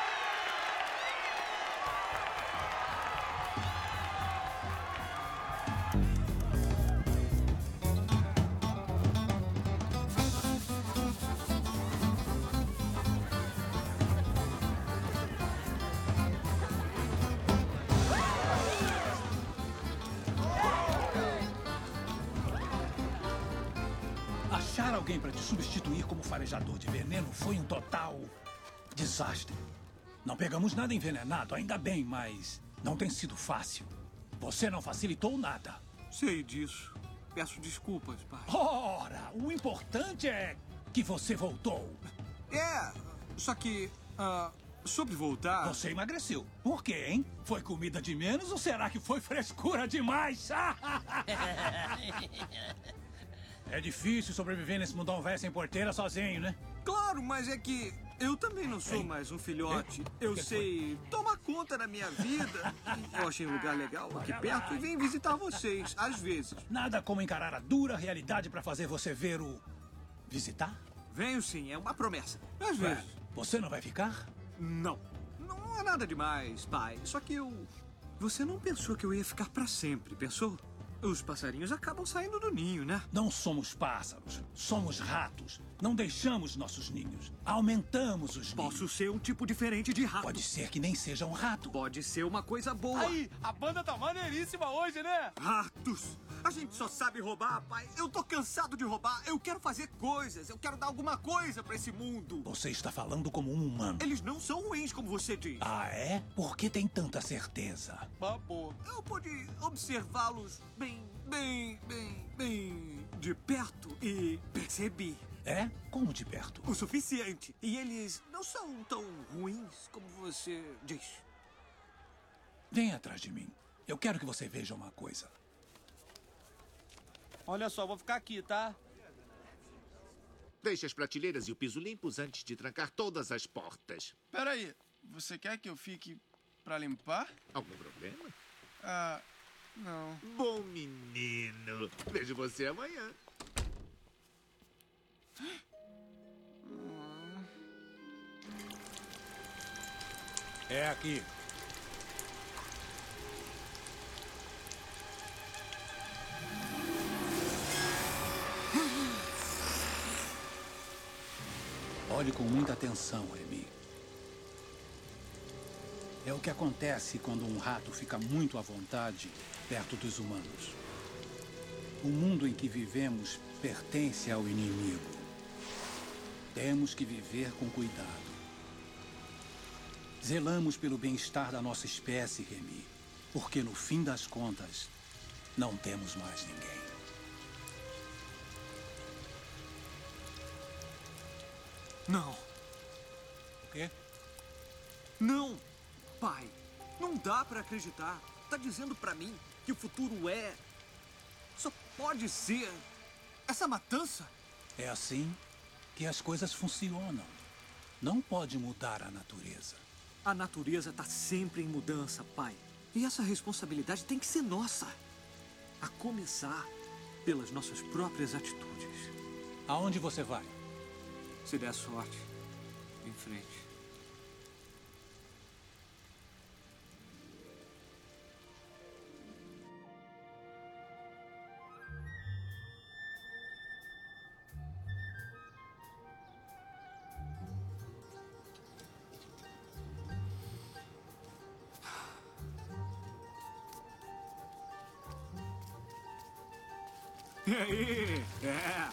Achar alguém para te substituir como farejador de veneno foi um total desastre. Não pegamos nada envenenado, ainda bem, mas não tem sido fácil. Você não facilitou nada.
Sei disso. Peço desculpas, pai.
Ora, o importante é que você voltou.
Só que, sobre voltar...
Você emagreceu. Por quê, hein? Foi comida de menos ou será que foi frescura demais? É difícil sobreviver nesse mundão velho sem porteira sozinho, né?
Claro, mas é que eu também não sou mais um filhote. Eu sei tomar conta da minha vida. Eu achei um lugar legal aqui perto e vim visitar vocês, às vezes.
Nada como encarar a dura realidade pra fazer você ver o... Visitar?
Venho sim, é uma promessa. Às vezes.
Você não vai ficar?
Não. Não é nada demais, pai. Só que Você não pensou que eu ia ficar pra sempre, pensou? Os passarinhos acabam saindo do ninho, né?
Não somos pássaros, somos ratos. Não deixamos nossos ninhos. Aumentamos os ninhos.
Posso ser um tipo diferente de rato.
Pode ser que nem seja um rato.
Pode ser uma coisa boa.
Aí, a banda tá maneiríssima hoje, né?
Ratos! A gente só sabe roubar, pai. Eu tô cansado de roubar. Eu quero fazer coisas. Eu quero dar alguma coisa pra esse mundo.
Você está falando como um humano.
Eles não são ruins, como você diz.
Ah, é? Por que tem tanta certeza?
Papo. Eu pude observá-los bem de perto e percebi.
É? Como de perto?
O suficiente. E eles não são tão ruins como você diz.
Vem atrás de mim. Eu quero que você veja uma coisa.
Olha só, vou ficar aqui, tá?
Deixe as prateleiras e o piso limpos antes de trancar todas as portas.
Peraí, você quer que eu fique pra limpar?
Algum problema?
Não.
Bom menino. Vejo você amanhã.
É aqui. Olhe com muita atenção, Remy. É o que acontece quando um rato fica muito à vontade perto dos humanos. O mundo em que vivemos pertence ao inimigo. Temos que viver com cuidado. Zelamos pelo bem-estar da nossa espécie, Remy, porque no fim das contas, não temos mais ninguém.
Não.
O quê?
Não, pai. Não dá pra acreditar. Tá dizendo pra mim que o futuro só pode ser essa matança?
É assim que as coisas funcionam. Não pode mudar a natureza.
A natureza está sempre em mudança, pai. E essa responsabilidade tem que ser nossa. A começar pelas nossas próprias atitudes.
Aonde você vai?
Se der sorte, em frente.
E aí? É.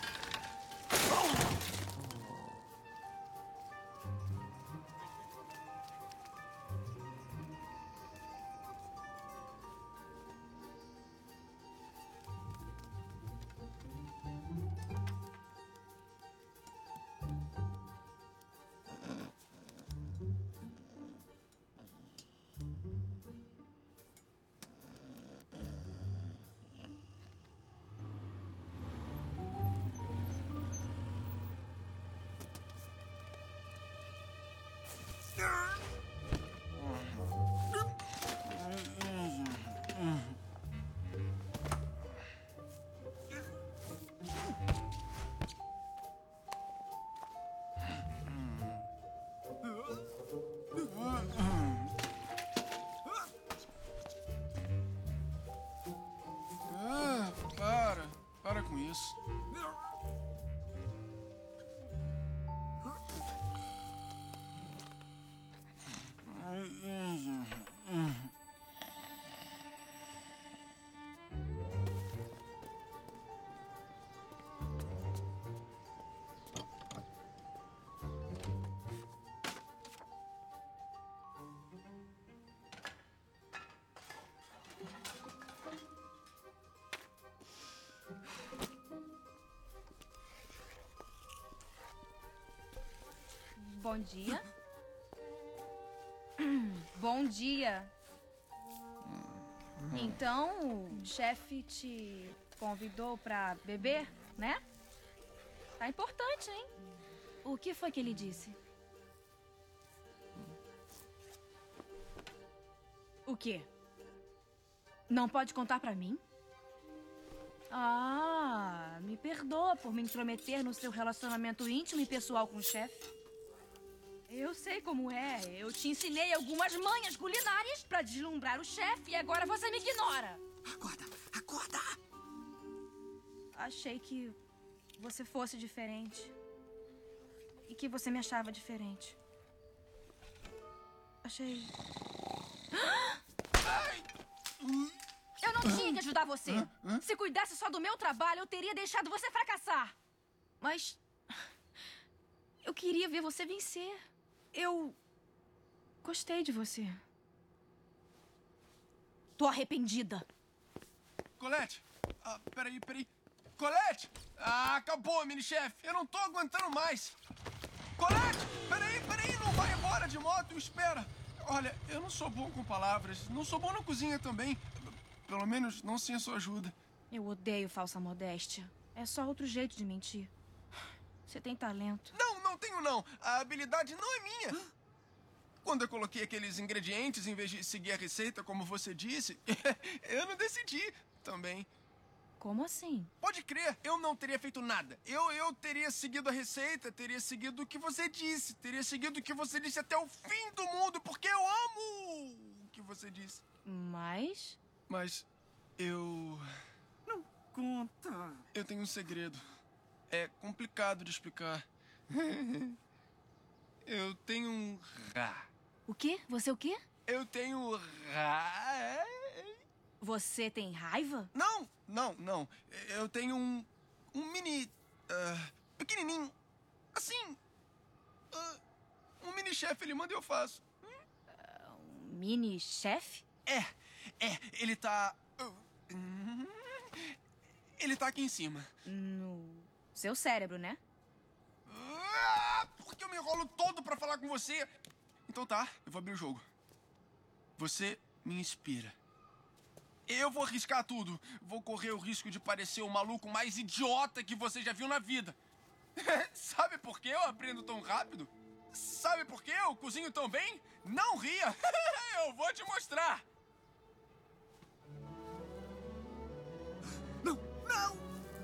Para com isso.
Bom dia. Bom dia. Então, o chefe te convidou pra beber, né? Tá importante, hein?
O que foi que ele disse?
O quê? Não pode contar pra mim? Ah, me perdoa por me intrometer no seu relacionamento íntimo e pessoal com o chefe. Eu sei como é. Eu te ensinei algumas manhas culinárias pra deslumbrar o chefe e agora você me ignora.
Acorda, acorda!
Achei que você fosse diferente. E que você me achava diferente. Achei... Eu não tinha que ajudar você. Se cuidasse só do meu trabalho, eu teria deixado você fracassar. Mas... eu queria ver você vencer. Eu... gostei de você. Tô arrependida.
Colette! Peraí. Colette! Acabou, mini-chefe. Eu não tô aguentando mais. Colette! Peraí, não vai embora de moto, espera. Olha, eu não sou bom com palavras. Não sou bom na cozinha também. Pelo menos não sem a sua ajuda.
Eu odeio falsa modéstia. É só outro jeito de mentir. Você tem talento.
Não tenho não. A habilidade não é minha. Quando eu coloquei aqueles ingredientes em vez de seguir a receita, como você disse, eu não decidi também.
Como assim?
Pode crer, eu não teria feito nada. Eu teria seguido a receita, teria seguido o que você disse, teria seguido o que você disse até o fim do mundo, porque eu amo o que você disse.
Mas
eu...
Não conta.
Eu tenho um segredo. É complicado de explicar. Eu tenho um rá.
O quê? Você o quê?
Eu tenho rá.
Você tem raiva?
Não. Eu tenho um mini... pequenininho. Assim... um mini-chefe, ele manda e eu faço.
Um mini-chefe?
Ele tá... ele tá aqui em cima.
No seu cérebro, né?
Porque eu me enrolo todo pra falar com você. Então tá, eu vou abrir o jogo. Você me inspira. Eu vou arriscar tudo. Vou correr o risco de parecer o maluco mais idiota que você já viu na vida. Sabe por que eu aprendo tão rápido? Sabe por quê? Eu cozinho tão bem? Não ria! Eu vou te mostrar!
Não! Não!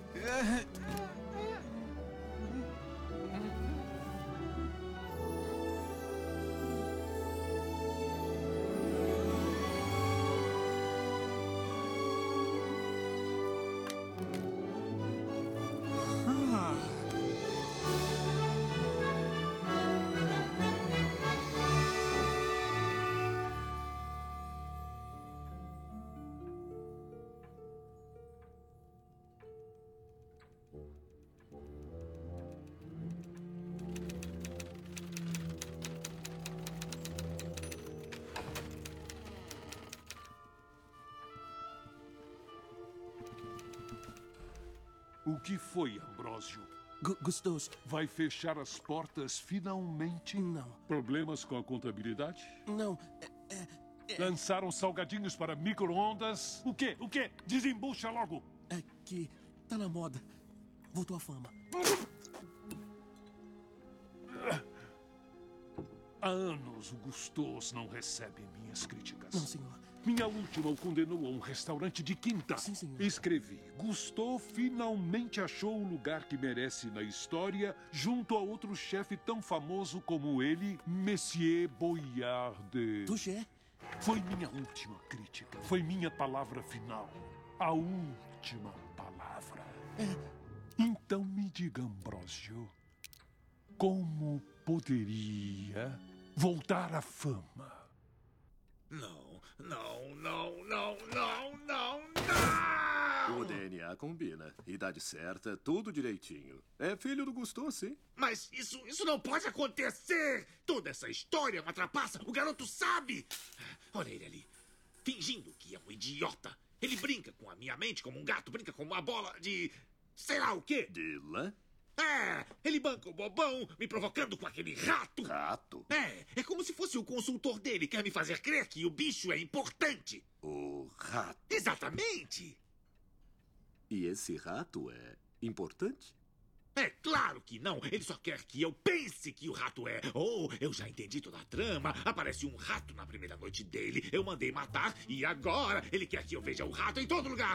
O que foi, Ambrósio?
Gustos.
Vai fechar as portas finalmente?
Não.
Problemas com a contabilidade?
Não.
Lançaram salgadinhos para micro-ondas? O quê? O quê? Desembucha logo!
É que tá na moda. Voltou à fama.
Há anos o Gustos não recebe minhas críticas.
Não, senhor.
Minha última o condenou a um restaurante de quinta.
Sim, senhor.
Escrevi: Gusteau finalmente achou o lugar que merece na história, junto a outro chefe tão famoso como ele, Monsieur Boyarde.
Touché?
Foi minha última crítica. Foi minha palavra final. A última palavra. Então me diga, Ambrósio, como poderia voltar à fama?
Não!
O DNA combina. Idade certa, tudo direitinho. É filho do Gusteau, sim.
Mas isso não pode acontecer! Toda essa história é uma trapaça. O garoto sabe! Olha ele ali, fingindo que é um idiota. Ele brinca com a minha mente como um gato brinca com uma bola de... sei lá o quê.
De lã?
Ele banca o bobão, me provocando com aquele rato.
Rato?
É como se fosse o consultor dele. Quer me fazer crer que o bicho é importante.
O rato?
Exatamente.
E esse rato é importante?
É claro que não. Ele só quer que eu pense que o rato é. Oh, eu já entendi toda a trama. Aparece um rato na primeira noite dele. Eu mandei matar e agora ele quer que eu veja o rato em todo lugar.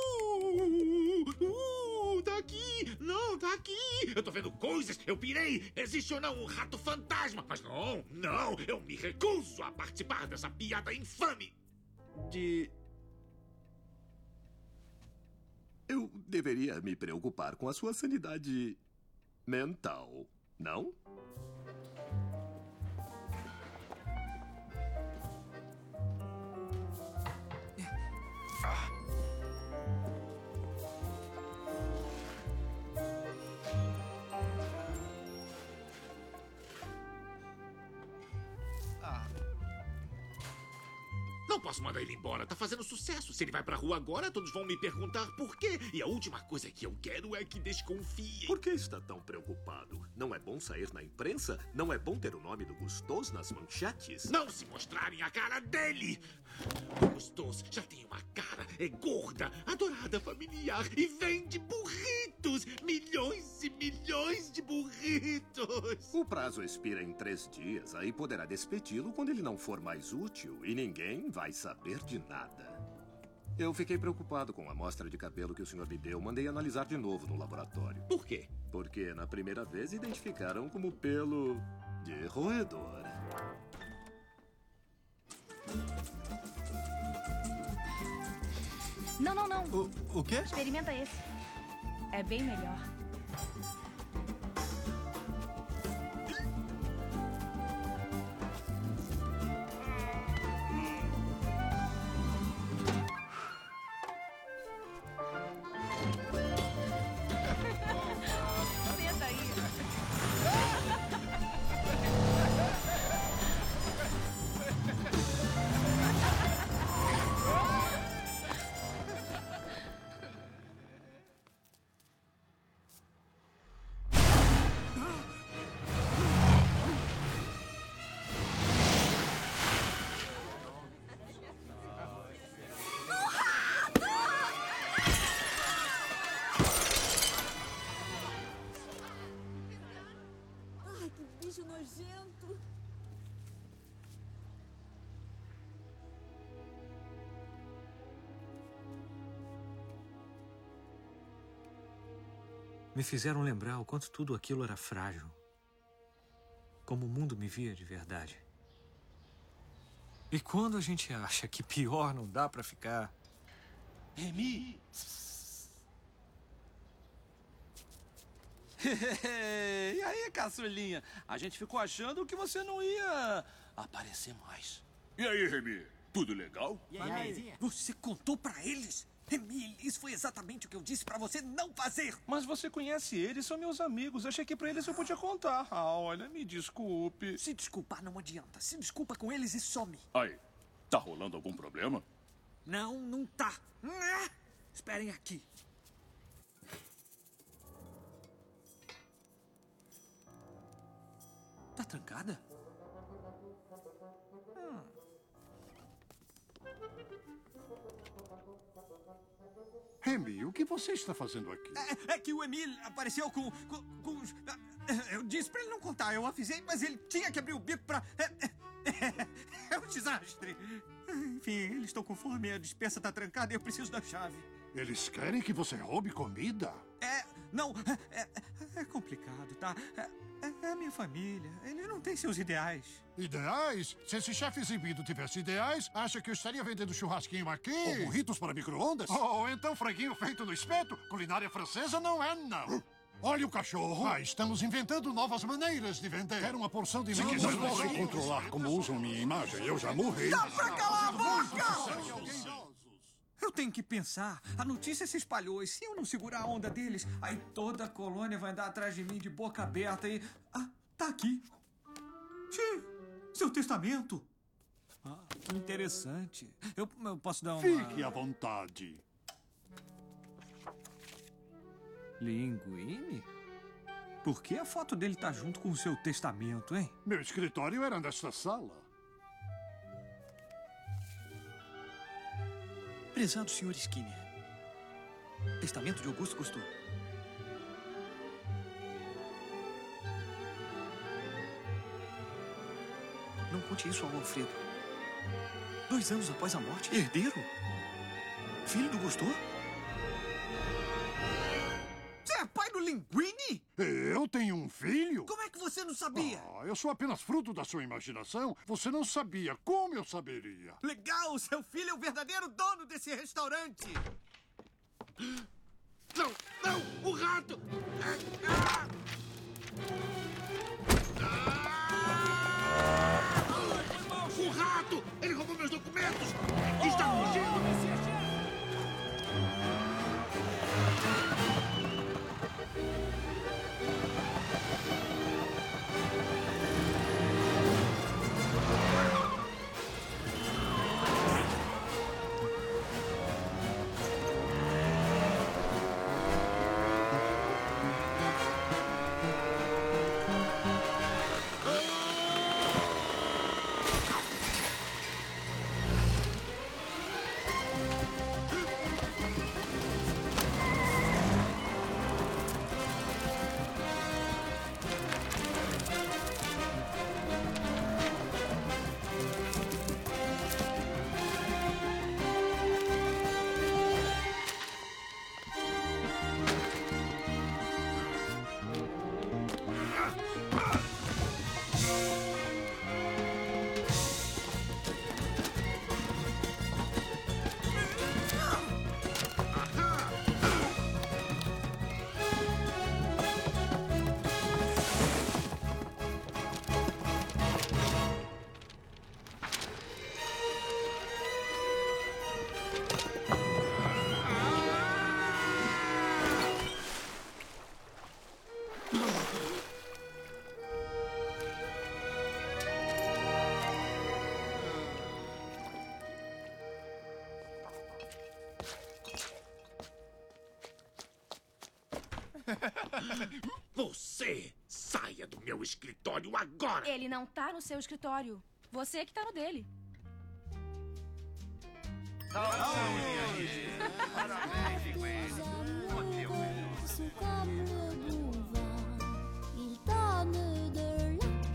Tá aqui. Não, tá aqui. Eu tô vendo coisas. Eu pirei. Existe ou não um rato fantasma? Mas não. Eu me recuso a participar dessa piada infame.
Eu deveria me preocupar com a sua sanidade mental, não?
Não posso mandar ele embora, tá fazendo sucesso. Se ele vai pra rua agora, todos vão me perguntar por quê. E a última coisa que eu quero é que desconfiem.
Por que está tão preocupado? Não é bom sair na imprensa? Não é bom ter o nome do Gusteau nas manchetes?
Não se mostrarem a cara dele! O Gusteau já tem uma cara, é gorda, adorada, familiar e vende burritos! Milhões e milhões de burritos!
O prazo expira em 3 dias, aí poderá despedi-lo quando ele não for mais útil e ninguém vai saber de nada. Eu fiquei preocupado com a amostra de cabelo que o senhor me deu. Mandei analisar de novo no laboratório.
Por quê?
Porque na primeira vez identificaram como pelo de roedor.
Não.
O quê?
Experimenta esse. É bem melhor. Senta aí.
bicho nojento.
Me fizeram lembrar o quanto tudo aquilo era frágil. Como o mundo me via de verdade. E quando a gente acha que pior não dá pra ficar...
Remy! E aí, caçulinha? A gente ficou achando que você não ia aparecer mais.
E aí, Remy? Tudo legal?
Você contou pra eles? Emile, isso foi exatamente o que eu disse pra você não fazer.
Mas você conhece eles, são meus amigos. Achei que pra eles eu podia contar. Ah, olha, me desculpe.
Se desculpar não adianta. Se desculpa com eles e some.
Aí, tá rolando algum problema?
Não, não tá. Esperem aqui.
Tá trancada?
Remy, o que você está fazendo aqui?
É que o Emile apareceu com os... Eu disse pra ele não contar, eu avisei, mas ele tinha que abrir o bico pra... É um desastre. Enfim, eles estão com fome, a despensa tá trancada e eu preciso da chave.
Eles querem que você roube comida?
Não, é complicado, tá? É minha família, eles não têm seus ideais.
Ideais? Se esse chefe exibido tivesse ideais, acha que eu estaria vendendo churrasquinho aqui? Ou burritos para micro-ondas? Ou então franguinho feito no espeto? Culinária francesa não é, não. Olha o cachorro. Estamos inventando novas maneiras de vender. Quero uma porção de...
Se quiser, posso controlar como usam minha imagem. Eu já morri.
Dá pra calar a boca! Eu tenho que pensar. A notícia se espalhou e se eu não segurar a onda deles, aí toda a colônia vai andar atrás de mim de boca aberta e... tá aqui. Seu testamento. Que interessante. Eu posso dar uma...
Fique à vontade.
Linguine? Por que a foto dele tá junto com o seu testamento, hein?
Meu escritório era nesta sala.
Prezado Sr. Skinner. Testamento de Augusto Cousteau. Não conte isso ao Alfredo. 2 anos após a morte, herdeiro? Filho do Cousteau?
Você é pai do Linguine?
Eu tenho um filho?
Como é que você não sabia?
Eu sou apenas fruto da sua imaginação. Você não sabia. Como eu saberia?
Legal, seu filho é o verdadeiro dono desse restaurante.
Não, não, o rato! O rato! Ele roubou meus documentos! Está fugindo! Você saia do meu escritório agora!
Ele não tá no seu escritório. Você que tá no dele.
Comme le boulevard, il donne de la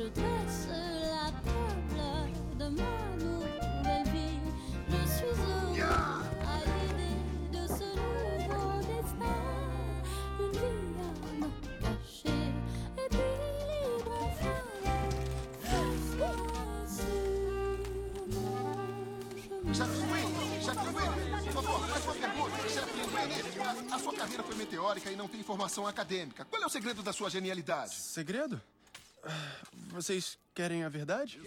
je dresse la table de ma nouvelle vie. Je suis heureux à l'idée de ce nouveau destin. Une vie à me cacher et puis libre enfin.
Chefe Winnie, por favor, faz uma pergunta. Chefe Winnie, a sua carreira foi meteórica e não tem formação acadêmica. Qual é o segredo da sua genialidade?
Segredo? Vocês querem a verdade?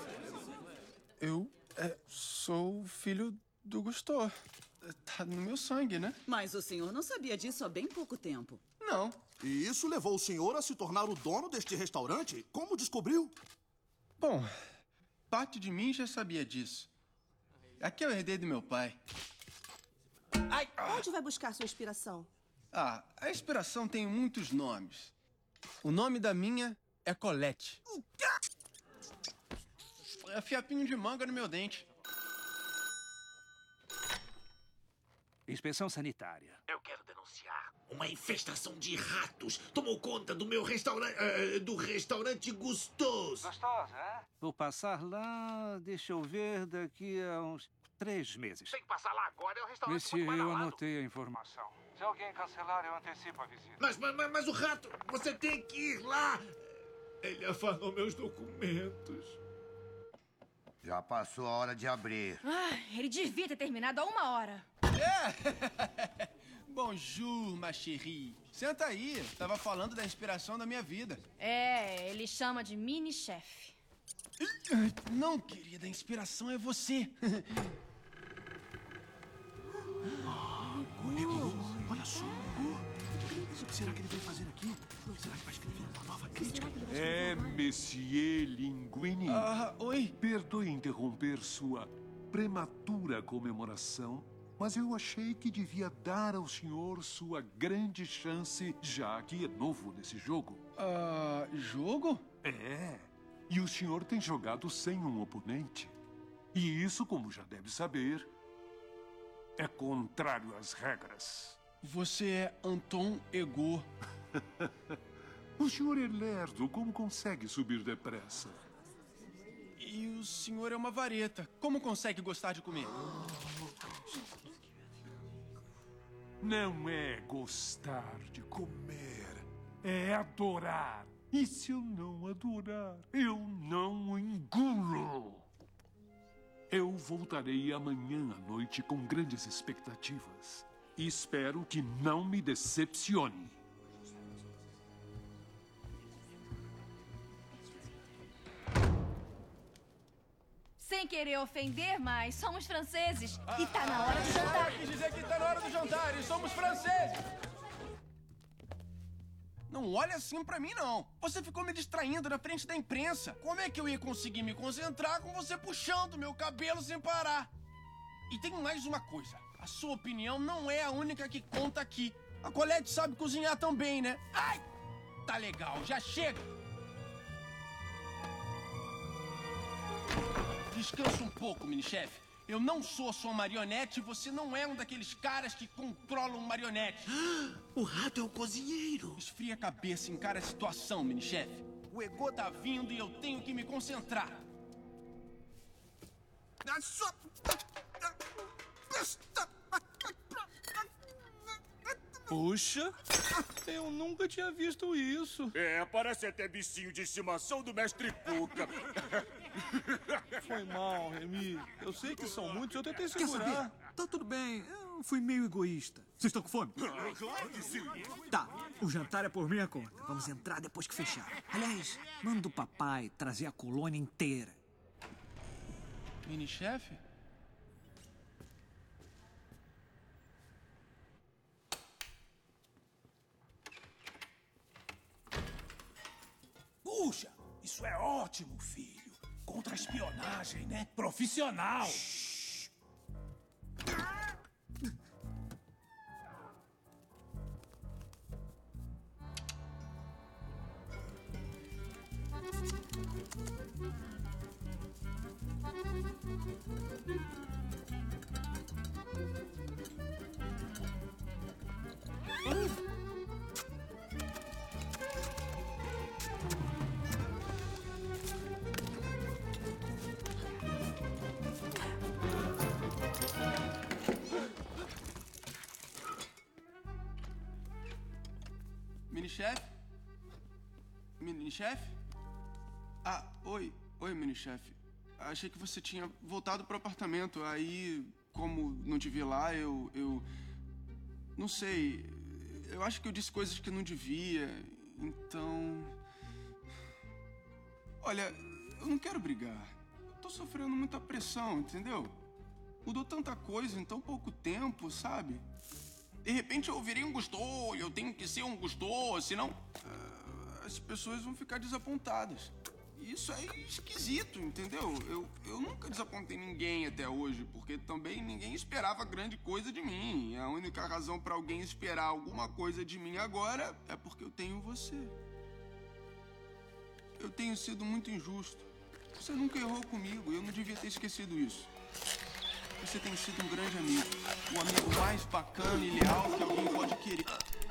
Eu sou filho do Gusteau. Tá no meu sangue, né?
Mas o senhor não sabia disso há bem pouco tempo.
Não.
E isso levou o senhor a se tornar o dono deste restaurante? Como descobriu?
Bom, parte de mim já sabia disso. Aqui eu herdei do meu pai.
Onde vai buscar sua inspiração?
A inspiração tem muitos nomes. O nome da minha é Colette. É fiapinho de manga no meu dente.
Inspeção sanitária.
Eu quero denunciar. Uma infestação de ratos tomou conta do meu restaurante... do restaurante Gusteau.
Gostosa, é? Vou passar lá, deixa eu ver, daqui a uns 3 meses.
Tem que passar lá agora, é o restaurante
Monsieur,
muito
eu
badalado.
anotei a informação. Se alguém cancelar, eu antecipo a visita.
Mas o rato, você tem que ir lá. Ele afanou meus documentos.
Já passou a hora de abrir.
Ele devia ter terminado há 1 hora.
Bonjour, ma chérie. Senta aí. Tava falando da inspiração da minha vida.
Ele chama de mini-chefe.
Não, querida. A inspiração é você.
Olha só. O que será que ele veio fazer aqui? Será que vai escrever uma nova crítica? Monsieur Linguini.
Oi.
Perdoe interromper sua prematura comemoração, mas eu achei que devia dar ao senhor sua grande chance, já que é novo nesse jogo.
Jogo?
É. E o senhor tem jogado sem um oponente. E isso, como já deve saber, é contrário às regras.
Você é Anton Ego.
O senhor é lerdo. Como consegue subir depressa?
E o senhor é uma vareta. Como consegue gostar de comer?
Não é gostar de comer. É adorar. E se eu não adorar, eu não engulo. Eu voltarei amanhã à noite com grandes expectativas. E espero que não me decepcione.
Sem querer ofender, mas somos franceses. E tá na hora do jantar.
Quis dizer que tá na hora do jantar e somos franceses. Não olha assim pra mim, não. Você ficou me distraindo na frente da imprensa. Como é que eu ia conseguir me concentrar com você puxando meu cabelo sem parar? E tem mais uma coisa. A sua opinião não é a única que conta aqui. A Colette sabe cozinhar também, né? Ai! Tá legal, já chega. Descansa um pouco, mini-chefe. Eu não sou sua marionete e você não é um daqueles caras que controlam marionete.
O rato é o cozinheiro.
Esfria a cabeça e encara a situação, mini-chefe. O Ego tá vindo e eu tenho que me concentrar.
Puxa, eu nunca tinha visto isso.
Parece até bichinho de estimação do mestre Cuca.
Foi mal, Remy. Eu sei que são muitos, eu tentei
Quer
segurar.
saber? Tá tudo bem, eu fui meio egoísta. Vocês estão com fome?
Claro que sim.
Tá, o jantar é por minha conta. Vamos entrar depois que fechar. Aliás, manda o papai trazer a colônia inteira.
Mini-chefe?
Puxa, isso é ótimo, filho. Contra a espionagem, né? Profissional.
Mini-chefe? Mini-chefe? Ah, oi. Oi, mini-chefe. Achei que você tinha voltado pro apartamento. Aí, como não te vi lá, eu... Não sei. Eu acho que eu disse coisas que não devia. Então... Olha, eu não quero brigar. Eu tô sofrendo muita pressão, entendeu? Mudou tanta coisa em tão pouco tempo, sabe? De repente eu virei um Gusteau e eu tenho que ser um Gusteau, senão... as pessoas vão ficar desapontadas. Isso é esquisito, entendeu? Eu nunca desapontei ninguém até hoje, porque também ninguém esperava grande coisa de mim. A única razão pra alguém esperar alguma coisa de mim agora é porque eu tenho você. Eu tenho sido muito injusto. Você nunca errou comigo, eu não devia ter esquecido isso. Você tem sido um grande amigo. O amigo mais bacana e leal que alguém pode querer.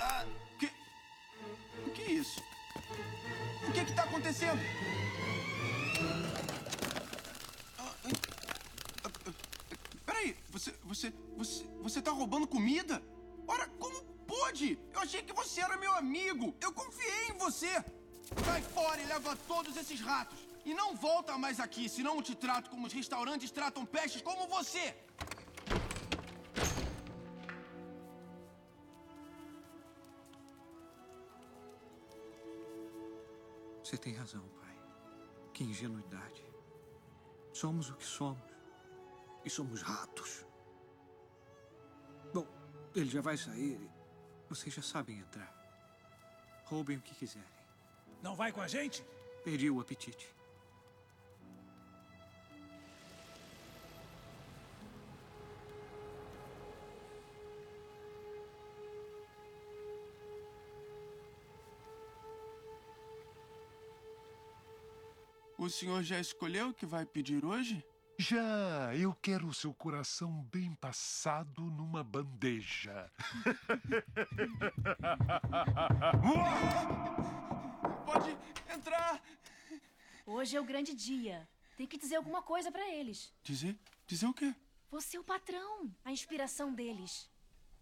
O que é isso? O que tá acontecendo? Peraí, você tá roubando comida? Ora, como pode? Eu achei que você era meu amigo. Eu confiei em você. Vai fora e leva todos esses ratos. E não volta mais aqui, senão eu te trato como os restaurantes tratam pestes como você.
Você tem razão, pai. Que ingenuidade. Somos o que somos. E somos ratos. Bom, ele já vai sair e vocês já sabem entrar. Roubem o que quiserem.
Não vai com a gente?
Perdi o apetite.
O senhor já escolheu o que vai pedir hoje?
Já, eu quero o seu coração bem passado numa bandeja.
Pode entrar.
Hoje é o grande dia. Tem que dizer alguma coisa pra eles.
Dizer? Dizer o quê?
Você é o patrão, a inspiração deles.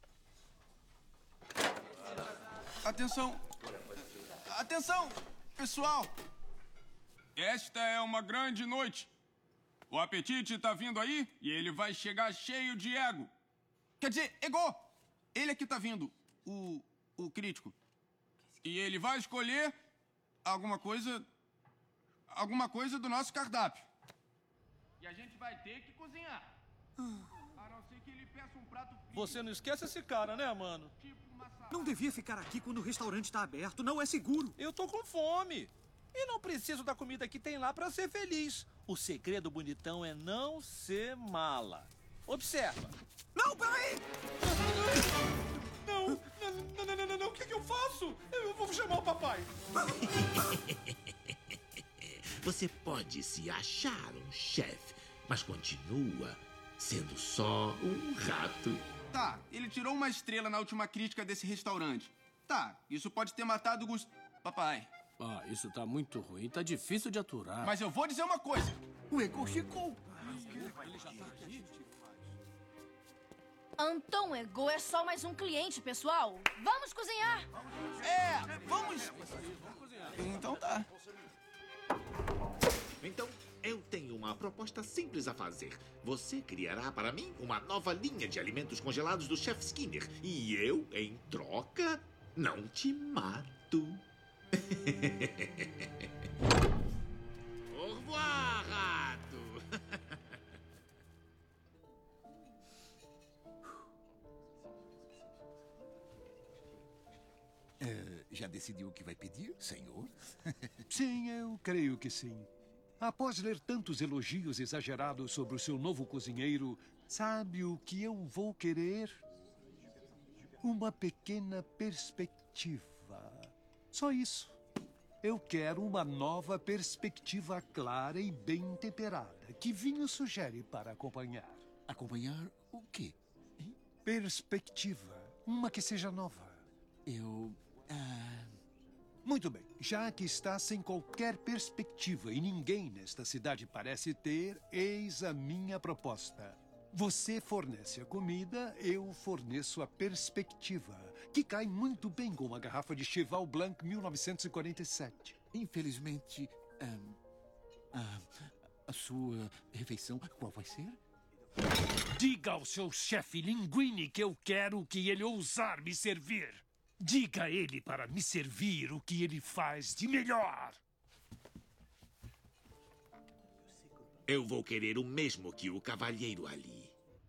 Atenção! Atenção, pessoal! Esta é uma grande noite. O apetite tá vindo aí e ele vai chegar cheio de ego. Quer dizer, ego! Ele aqui tá vindo, o crítico. E ele vai escolher alguma coisa do nosso cardápio. E a gente vai ter que cozinhar. A não ser que ele peça um prato frio.
Você não esquece esse cara, né, mano?
Não devia ficar aqui quando o restaurante está aberto. Não é seguro.
Eu tô com fome. E não preciso da comida que tem lá pra ser feliz. O segredo, bonitão, é não ser mala. Observa.
Não, peraí!
Não. O que eu faço? Eu vou chamar o papai.
Você pode se achar um chefe, mas continua sendo só um rato.
Tá, ele tirou uma estrela na última crítica desse restaurante. Tá, isso pode ter matado o Papai.
Ah, isso tá muito ruim. Tá difícil de aturar.
Mas eu vou dizer uma coisa. O Ego chegou.
Ele já tá aqui.
Anton Ego é só mais um cliente, pessoal. Vamos cozinhar.
Vamos. Então tá.
Então, eu tenho uma proposta simples a fazer. Você criará para mim uma nova linha de alimentos congelados do Chef Skinner. E eu, em troca, não te mato. Au revoir, rato!
Já decidiu o que vai pedir, senhor?
Sim, eu creio que sim. Após ler tantos elogios exagerados sobre o seu novo cozinheiro, sabe o que eu vou querer? Uma pequena perspectiva. Só isso. Eu quero uma nova perspectiva clara e bem temperada, que vinho sugere para acompanhar.
Acompanhar o quê?
Perspectiva. Uma que seja nova. Muito bem. Já que está sem qualquer perspectiva e ninguém nesta cidade parece ter, eis a minha proposta. Você fornece a comida, eu forneço a perspectiva, que cai muito bem com uma garrafa de Cheval Blanc 1947.
Infelizmente, a sua refeição, qual vai ser?
Diga ao seu chefe Linguini que eu quero que ele ousar me servir. Diga a ele para me servir o que ele faz de melhor.
Eu vou querer o mesmo que o cavalheiro ali.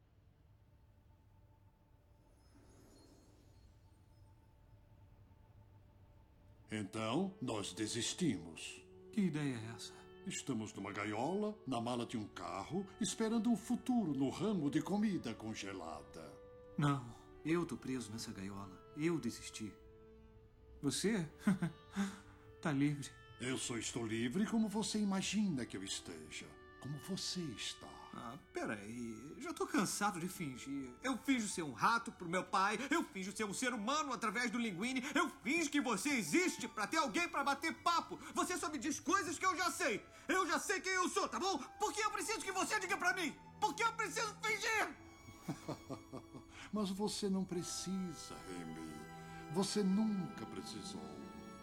Então, nós desistimos.
Que ideia é essa?
Estamos numa gaiola, na mala de um carro, esperando um futuro no ramo de comida congelada.
Não, eu tô preso nessa gaiola. Eu desisti. Você? Tá livre.
Eu só estou livre como você imagina que eu esteja. Como você está.
Ah, peraí. Já tô cansado de fingir. Eu finjo ser um rato pro meu pai. Eu finjo ser um ser humano através do Linguini. Eu finjo que você existe pra ter alguém pra bater papo. Você só me diz coisas que eu já sei. Eu já sei quem eu sou, tá bom? Por que eu preciso que você diga pra mim? Por que eu preciso fingir?
Mas você não precisa, Remy. Você nunca precisou.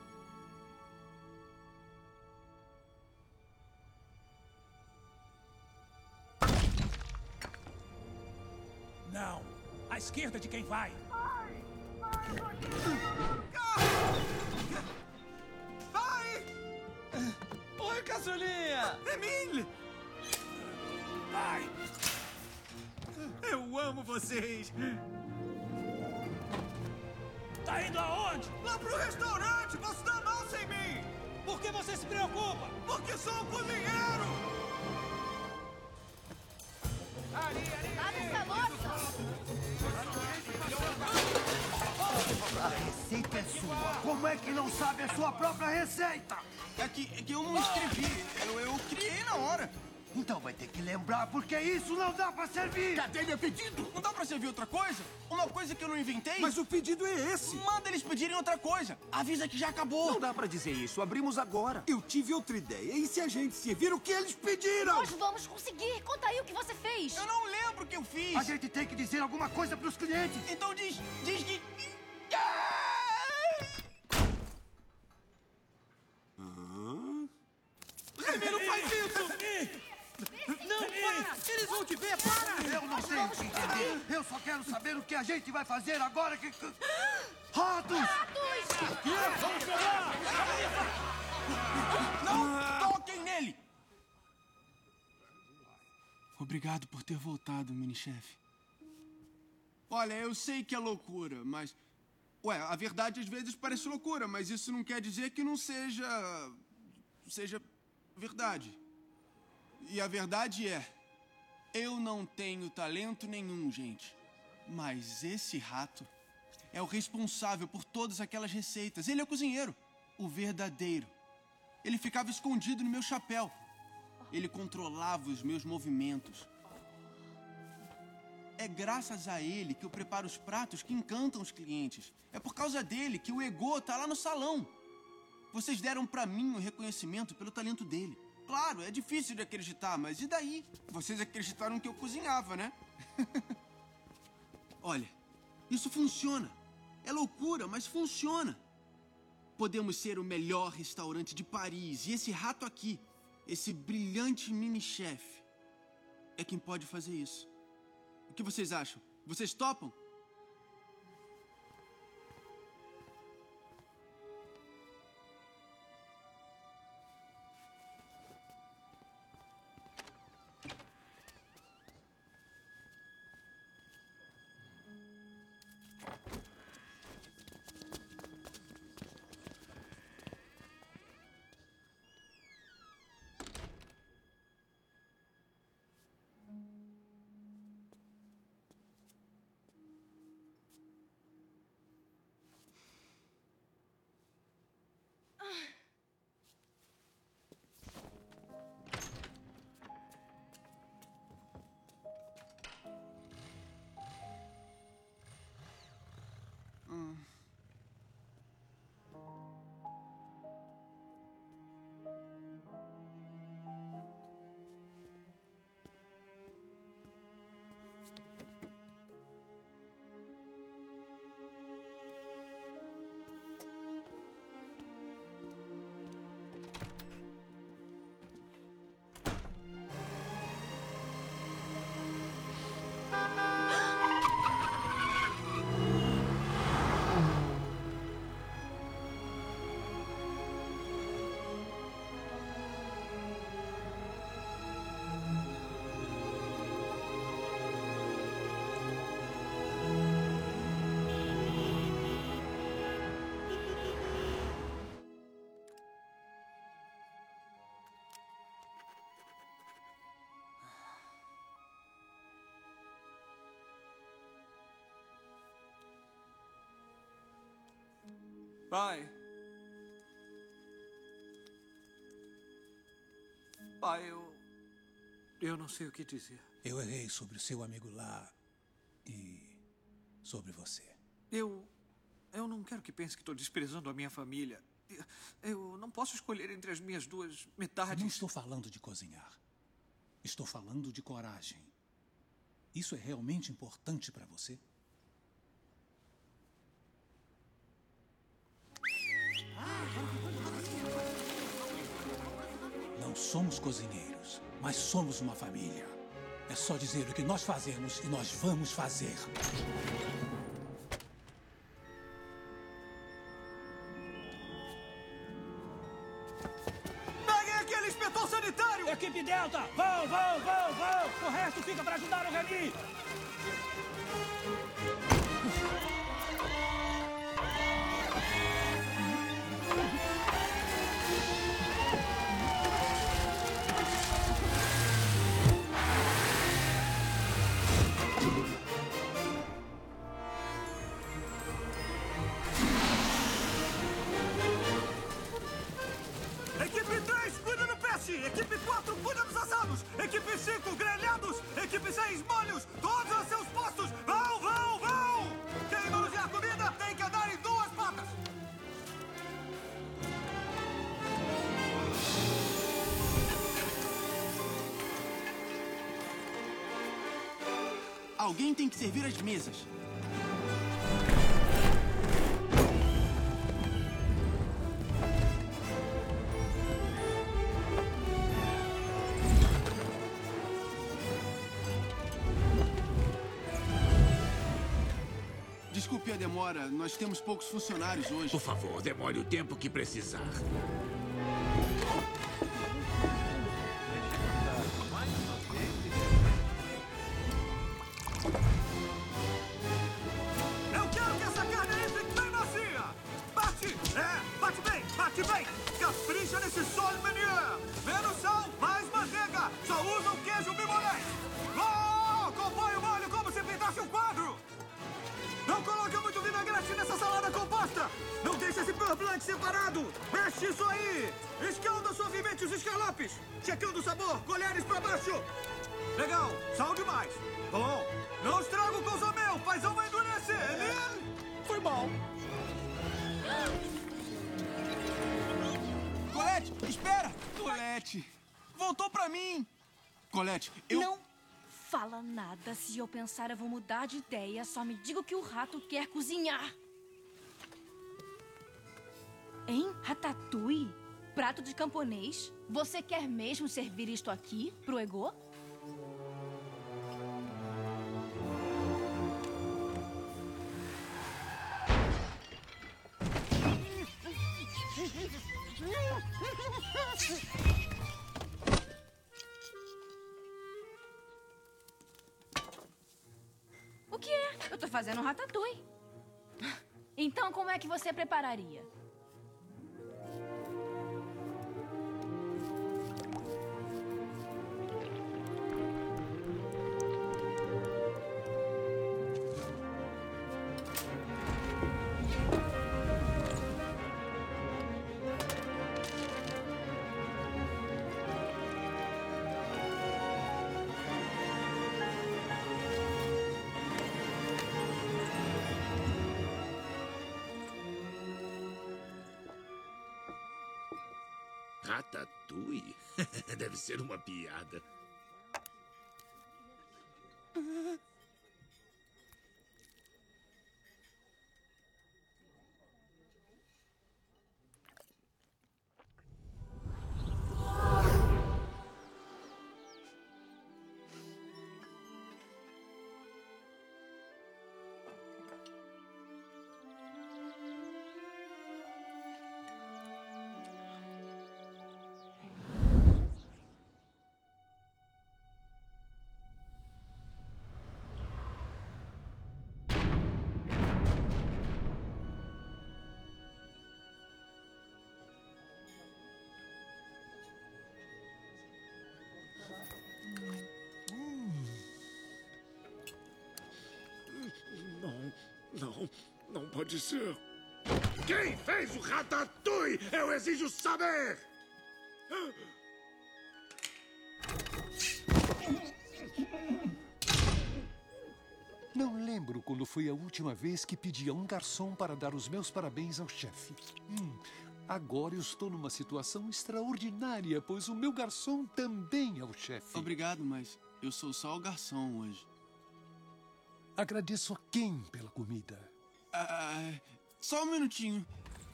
Não. À esquerda de quem vai.
Vai!
Oi, caçulinha!
Emile!
Vai!
Eu amo vocês!
Tá indo aonde?
Lá pro restaurante! Posso dar mal sem mim!
Por que você se preocupa?
Porque sou um cozinheiro!
Abre essa louça!
A receita é sua. Como é que não sabe a sua própria receita?
É que eu não escrevi. Eu criei na hora.
Então vai ter que lembrar, porque isso não dá pra servir.
Cadê meu pedido? Não dá pra servir outra coisa? Uma coisa que eu não inventei?
Mas o pedido é esse.
Manda eles pedirem outra coisa. Avisa que já acabou.
Não dá pra dizer isso. Abrimos agora. Eu tive outra ideia. E se a gente servir o que eles pediram?
Nós vamos conseguir. Conta aí o que você fez.
Eu não lembro o que eu fiz.
A gente tem que dizer alguma coisa pros clientes.
Então diz que...
Remy, não faz isso!
Não, para! Eles vão te ver, para! Eu não sei o que entender. Eu só quero saber o que a gente vai fazer agora que... Ratos!
Vamos pegar! Não toquem nele!
Obrigado por ter voltado, mini-chefe.
Olha, eu sei que é loucura, mas... Ué, a verdade às vezes parece loucura, mas isso não quer dizer que não seja... seja verdade. E a verdade é... eu não tenho talento nenhum, gente. Mas esse rato é o responsável por todas aquelas receitas. Ele é o cozinheiro. O verdadeiro. Ele ficava escondido no meu chapéu. Ele controlava os meus movimentos. É graças a ele que eu preparo os pratos que encantam os clientes. É por causa dele que o Ego tá lá no salão. Vocês deram pra mim o reconhecimento pelo talento dele. Claro, é difícil de acreditar, mas e daí? Vocês acreditaram que eu cozinhava, né? Olha, isso funciona. É loucura, mas funciona. Podemos ser o melhor restaurante de Paris. E esse rato aqui, esse brilhante mini-chefe, é quem pode fazer isso. O que vocês acham? Vocês topam?
Pai. Pai, eu não sei o que dizer.
Eu errei sobre o seu amigo lá e sobre você.
Eu não quero que pense que estou desprezando a minha família. Eu não posso escolher entre as minhas duas metades.
Não estou falando de cozinhar. Estou falando de coragem. Isso é realmente importante para você? Não somos cozinheiros, mas somos uma família. É só dizer o que nós fazemos e nós vamos fazer.
Peguem aquele inspetor sanitário!
Equipe Delta,
vão, vão, vão, vão! O resto fica para ajudar o Remy! Equipe 3, cuida do peixe! Equipe 4, cuida dos assados! Equipe 5, grelhados! Equipe 6, molhos! Todos a seus postos! Vão, vão, vão! Quem manusear comida tem que andar em 2 patas!
Alguém tem que servir as mesas. Desculpe a demora, nós temos poucos funcionários hoje.
Por favor, demore o tempo que precisar.
Eu quero que essa carne entre bem macia! Bate! Bate bem, bate bem! Capricha nesse sol menier! Menos sal, mais manteiga! Só usa o queijo mimolés! Oh, acompanhe o molho como se pintasse um quadro! Não coloque muito vinagrete nessa salada composta! Não deixe esse purplante separado! Mexe isso aí! Escalda suavemente os escalopes! Checando o sabor, colheres pra baixo! Legal, sal demais! Bom, não estraga o consomé, o paizão vai endurecer! Foi bom!
Colette, espera! Colette, voltou pra mim! Colette, eu...
Não fala nada. Se eu pensar, eu vou mudar de ideia. Só me diga o que o rato quer cozinhar. Hein? Ratatouille? Prato de camponês? Você quer mesmo servir isto aqui, pro Ego? O quê? Eu tô fazendo um ratatouille. Então, como é que você prepararia?
Ratatouille? Deve ser uma piada. Não, não pode ser. Quem fez o ratatouille? Eu exijo saber!
Não lembro quando foi a última vez que pedi a um garçom para dar os meus parabéns ao chefe. Agora eu estou numa situação extraordinária, pois o meu garçom também é o chefe.
Obrigado, mas eu sou só o garçom hoje.
Agradeço a quem pela comida?
Só um minutinho.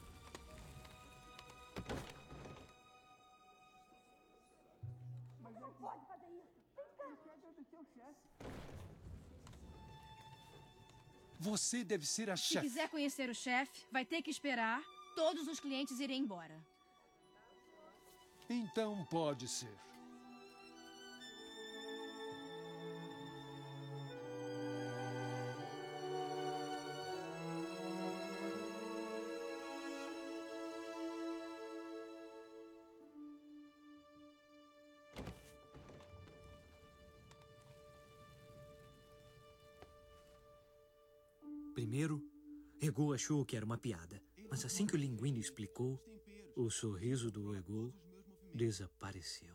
Mas não pode fazer isso. Eu quero agradecer ao chefe.
Você deve ser a
Se
chefe.
quiser conhecer o chefe, vai ter que esperar todos os clientes irem embora.
Então pode ser.
Primeiro, Ego achou que era uma piada, mas assim que o Linguini explicou, o sorriso do Ego desapareceu.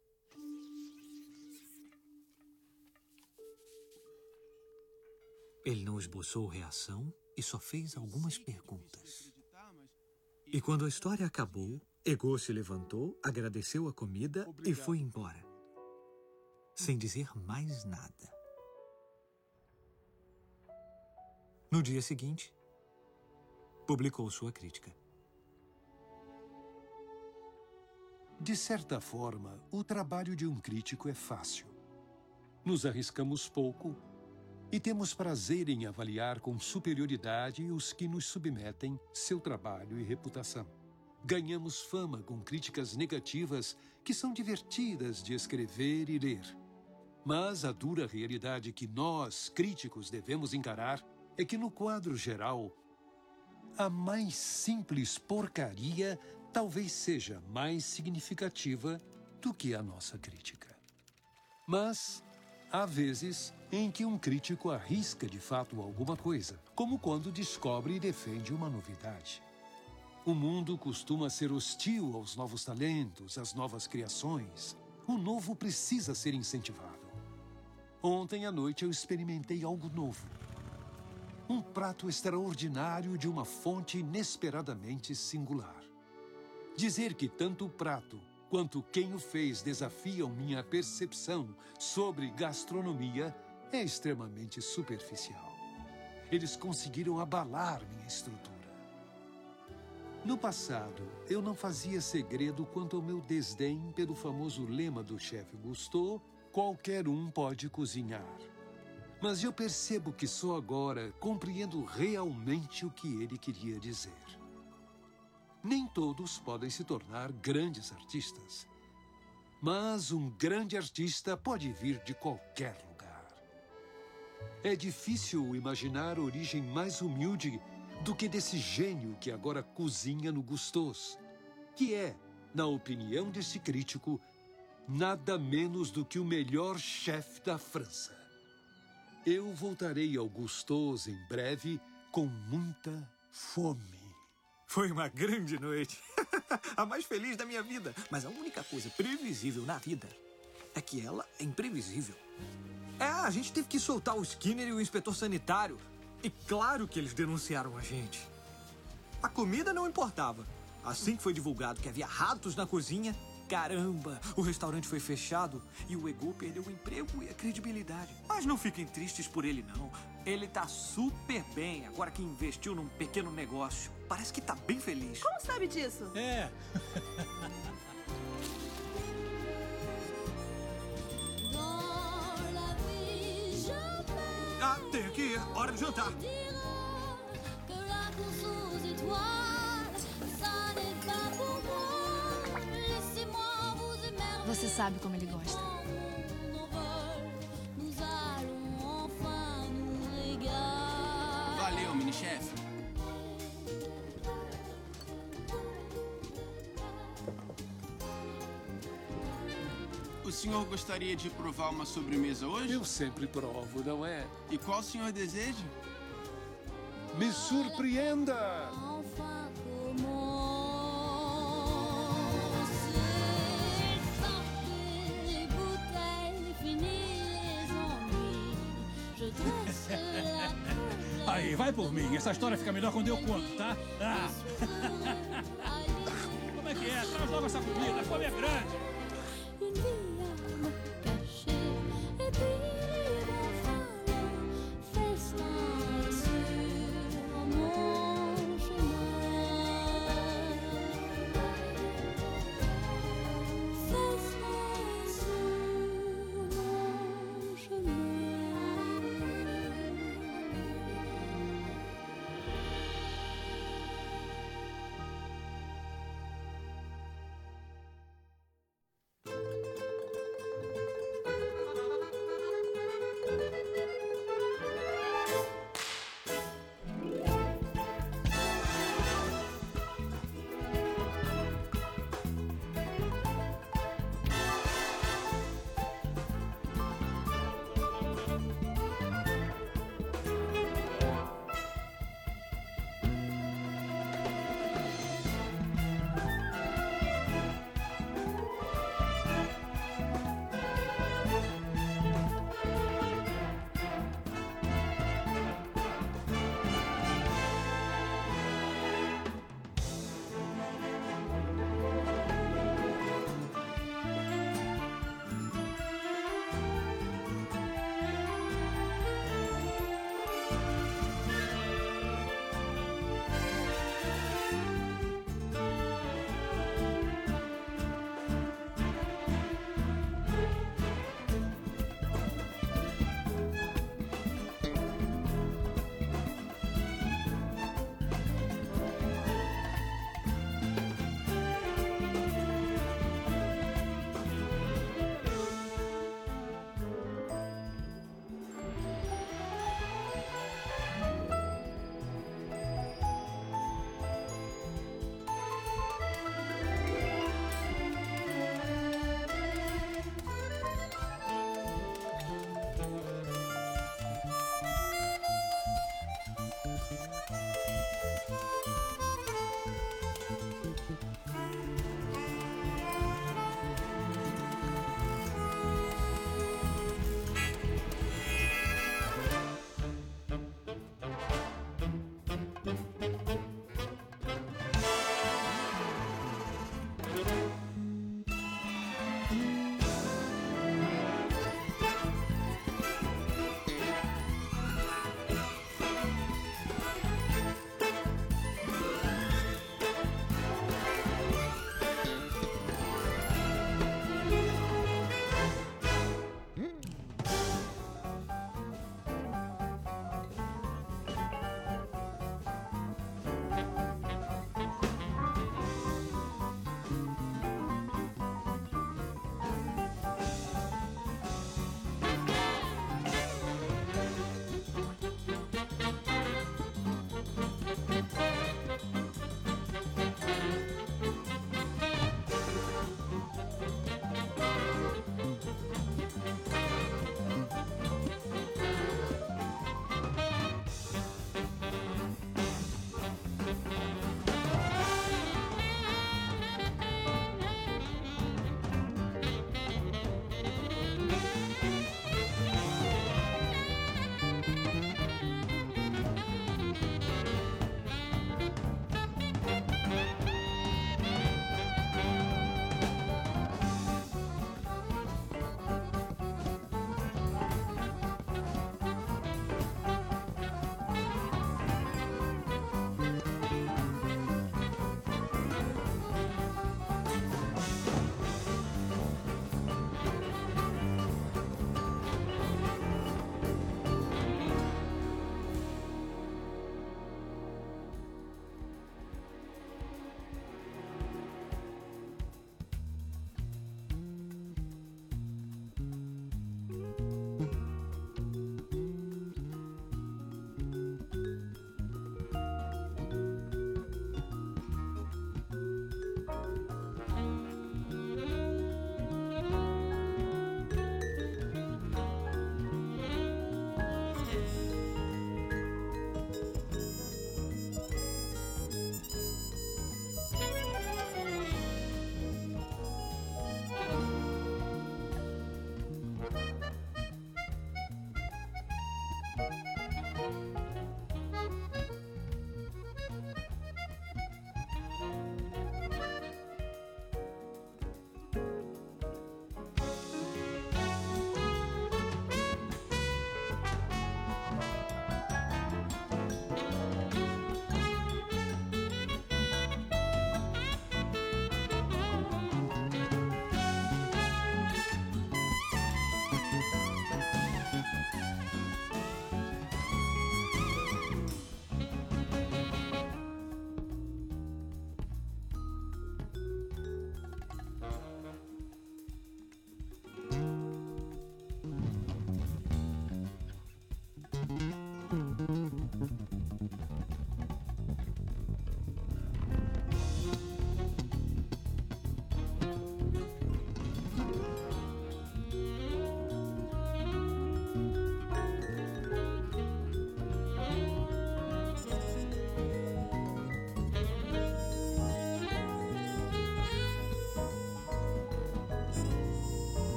Ele não esboçou reação e só fez algumas perguntas. E quando a história acabou, Ego se levantou, agradeceu a comida e foi embora, sem dizer mais nada. No dia seguinte, publicou sua crítica.
De certa forma, o trabalho de um crítico é fácil. Nos arriscamos pouco e temos prazer em avaliar com superioridade os que nos submetem, seu trabalho e reputação. Ganhamos fama com críticas negativas que são divertidas de escrever e ler. Mas a dura realidade que nós, críticos, devemos encarar é que, no quadro geral, a mais simples porcaria talvez seja mais significativa do que a nossa crítica. Mas há vezes em que um crítico arrisca de fato alguma coisa, como quando descobre e defende uma novidade. O mundo costuma ser hostil aos novos talentos, às novas criações. O novo precisa ser incentivado. Ontem à noite eu experimentei algo novo. Um prato extraordinário de uma fonte inesperadamente singular. Dizer que tanto o prato quanto quem o fez desafiam minha percepção sobre gastronomia é extremamente superficial. Eles conseguiram abalar minha estrutura. No passado, eu não fazia segredo quanto ao meu desdém pelo famoso lema do chefe Gusteau: qualquer um pode cozinhar. Mas eu percebo que só agora compreendo realmente o que ele queria dizer. Nem todos podem se tornar grandes artistas. Mas um grande artista pode vir de qualquer lugar. É difícil imaginar origem mais humilde do que desse gênio que agora cozinha no Gusteau's, que é, na opinião desse crítico, nada menos do que o melhor chefe da França. Eu voltarei ao Gusteau's em breve com muita fome.
Foi uma grande noite. A mais feliz da minha vida. Mas a única coisa previsível na vida é que ela é imprevisível. A gente teve que soltar o Skinner e o inspetor sanitário. E claro que eles denunciaram a gente. A comida não importava. Assim que foi divulgado que havia ratos na cozinha, caramba, o restaurante foi fechado e o Ego perdeu o emprego e a credibilidade. Mas não fiquem tristes por ele, não. Ele tá super bem agora que investiu num pequeno negócio. Parece que tá bem feliz.
Como sabe disso?
É.
Tenho que ir. Hora de jantar.
Você sabe como ele gosta.
Valeu, mini-chefe. O senhor gostaria de provar uma sobremesa hoje?
Eu sempre provo, não é?
E qual o senhor deseja?
Me surpreenda!
Aí, vai por mim. Essa história fica melhor quando eu conto, tá? Ah. Como é que é? Traz logo essa comida. A fome é grande.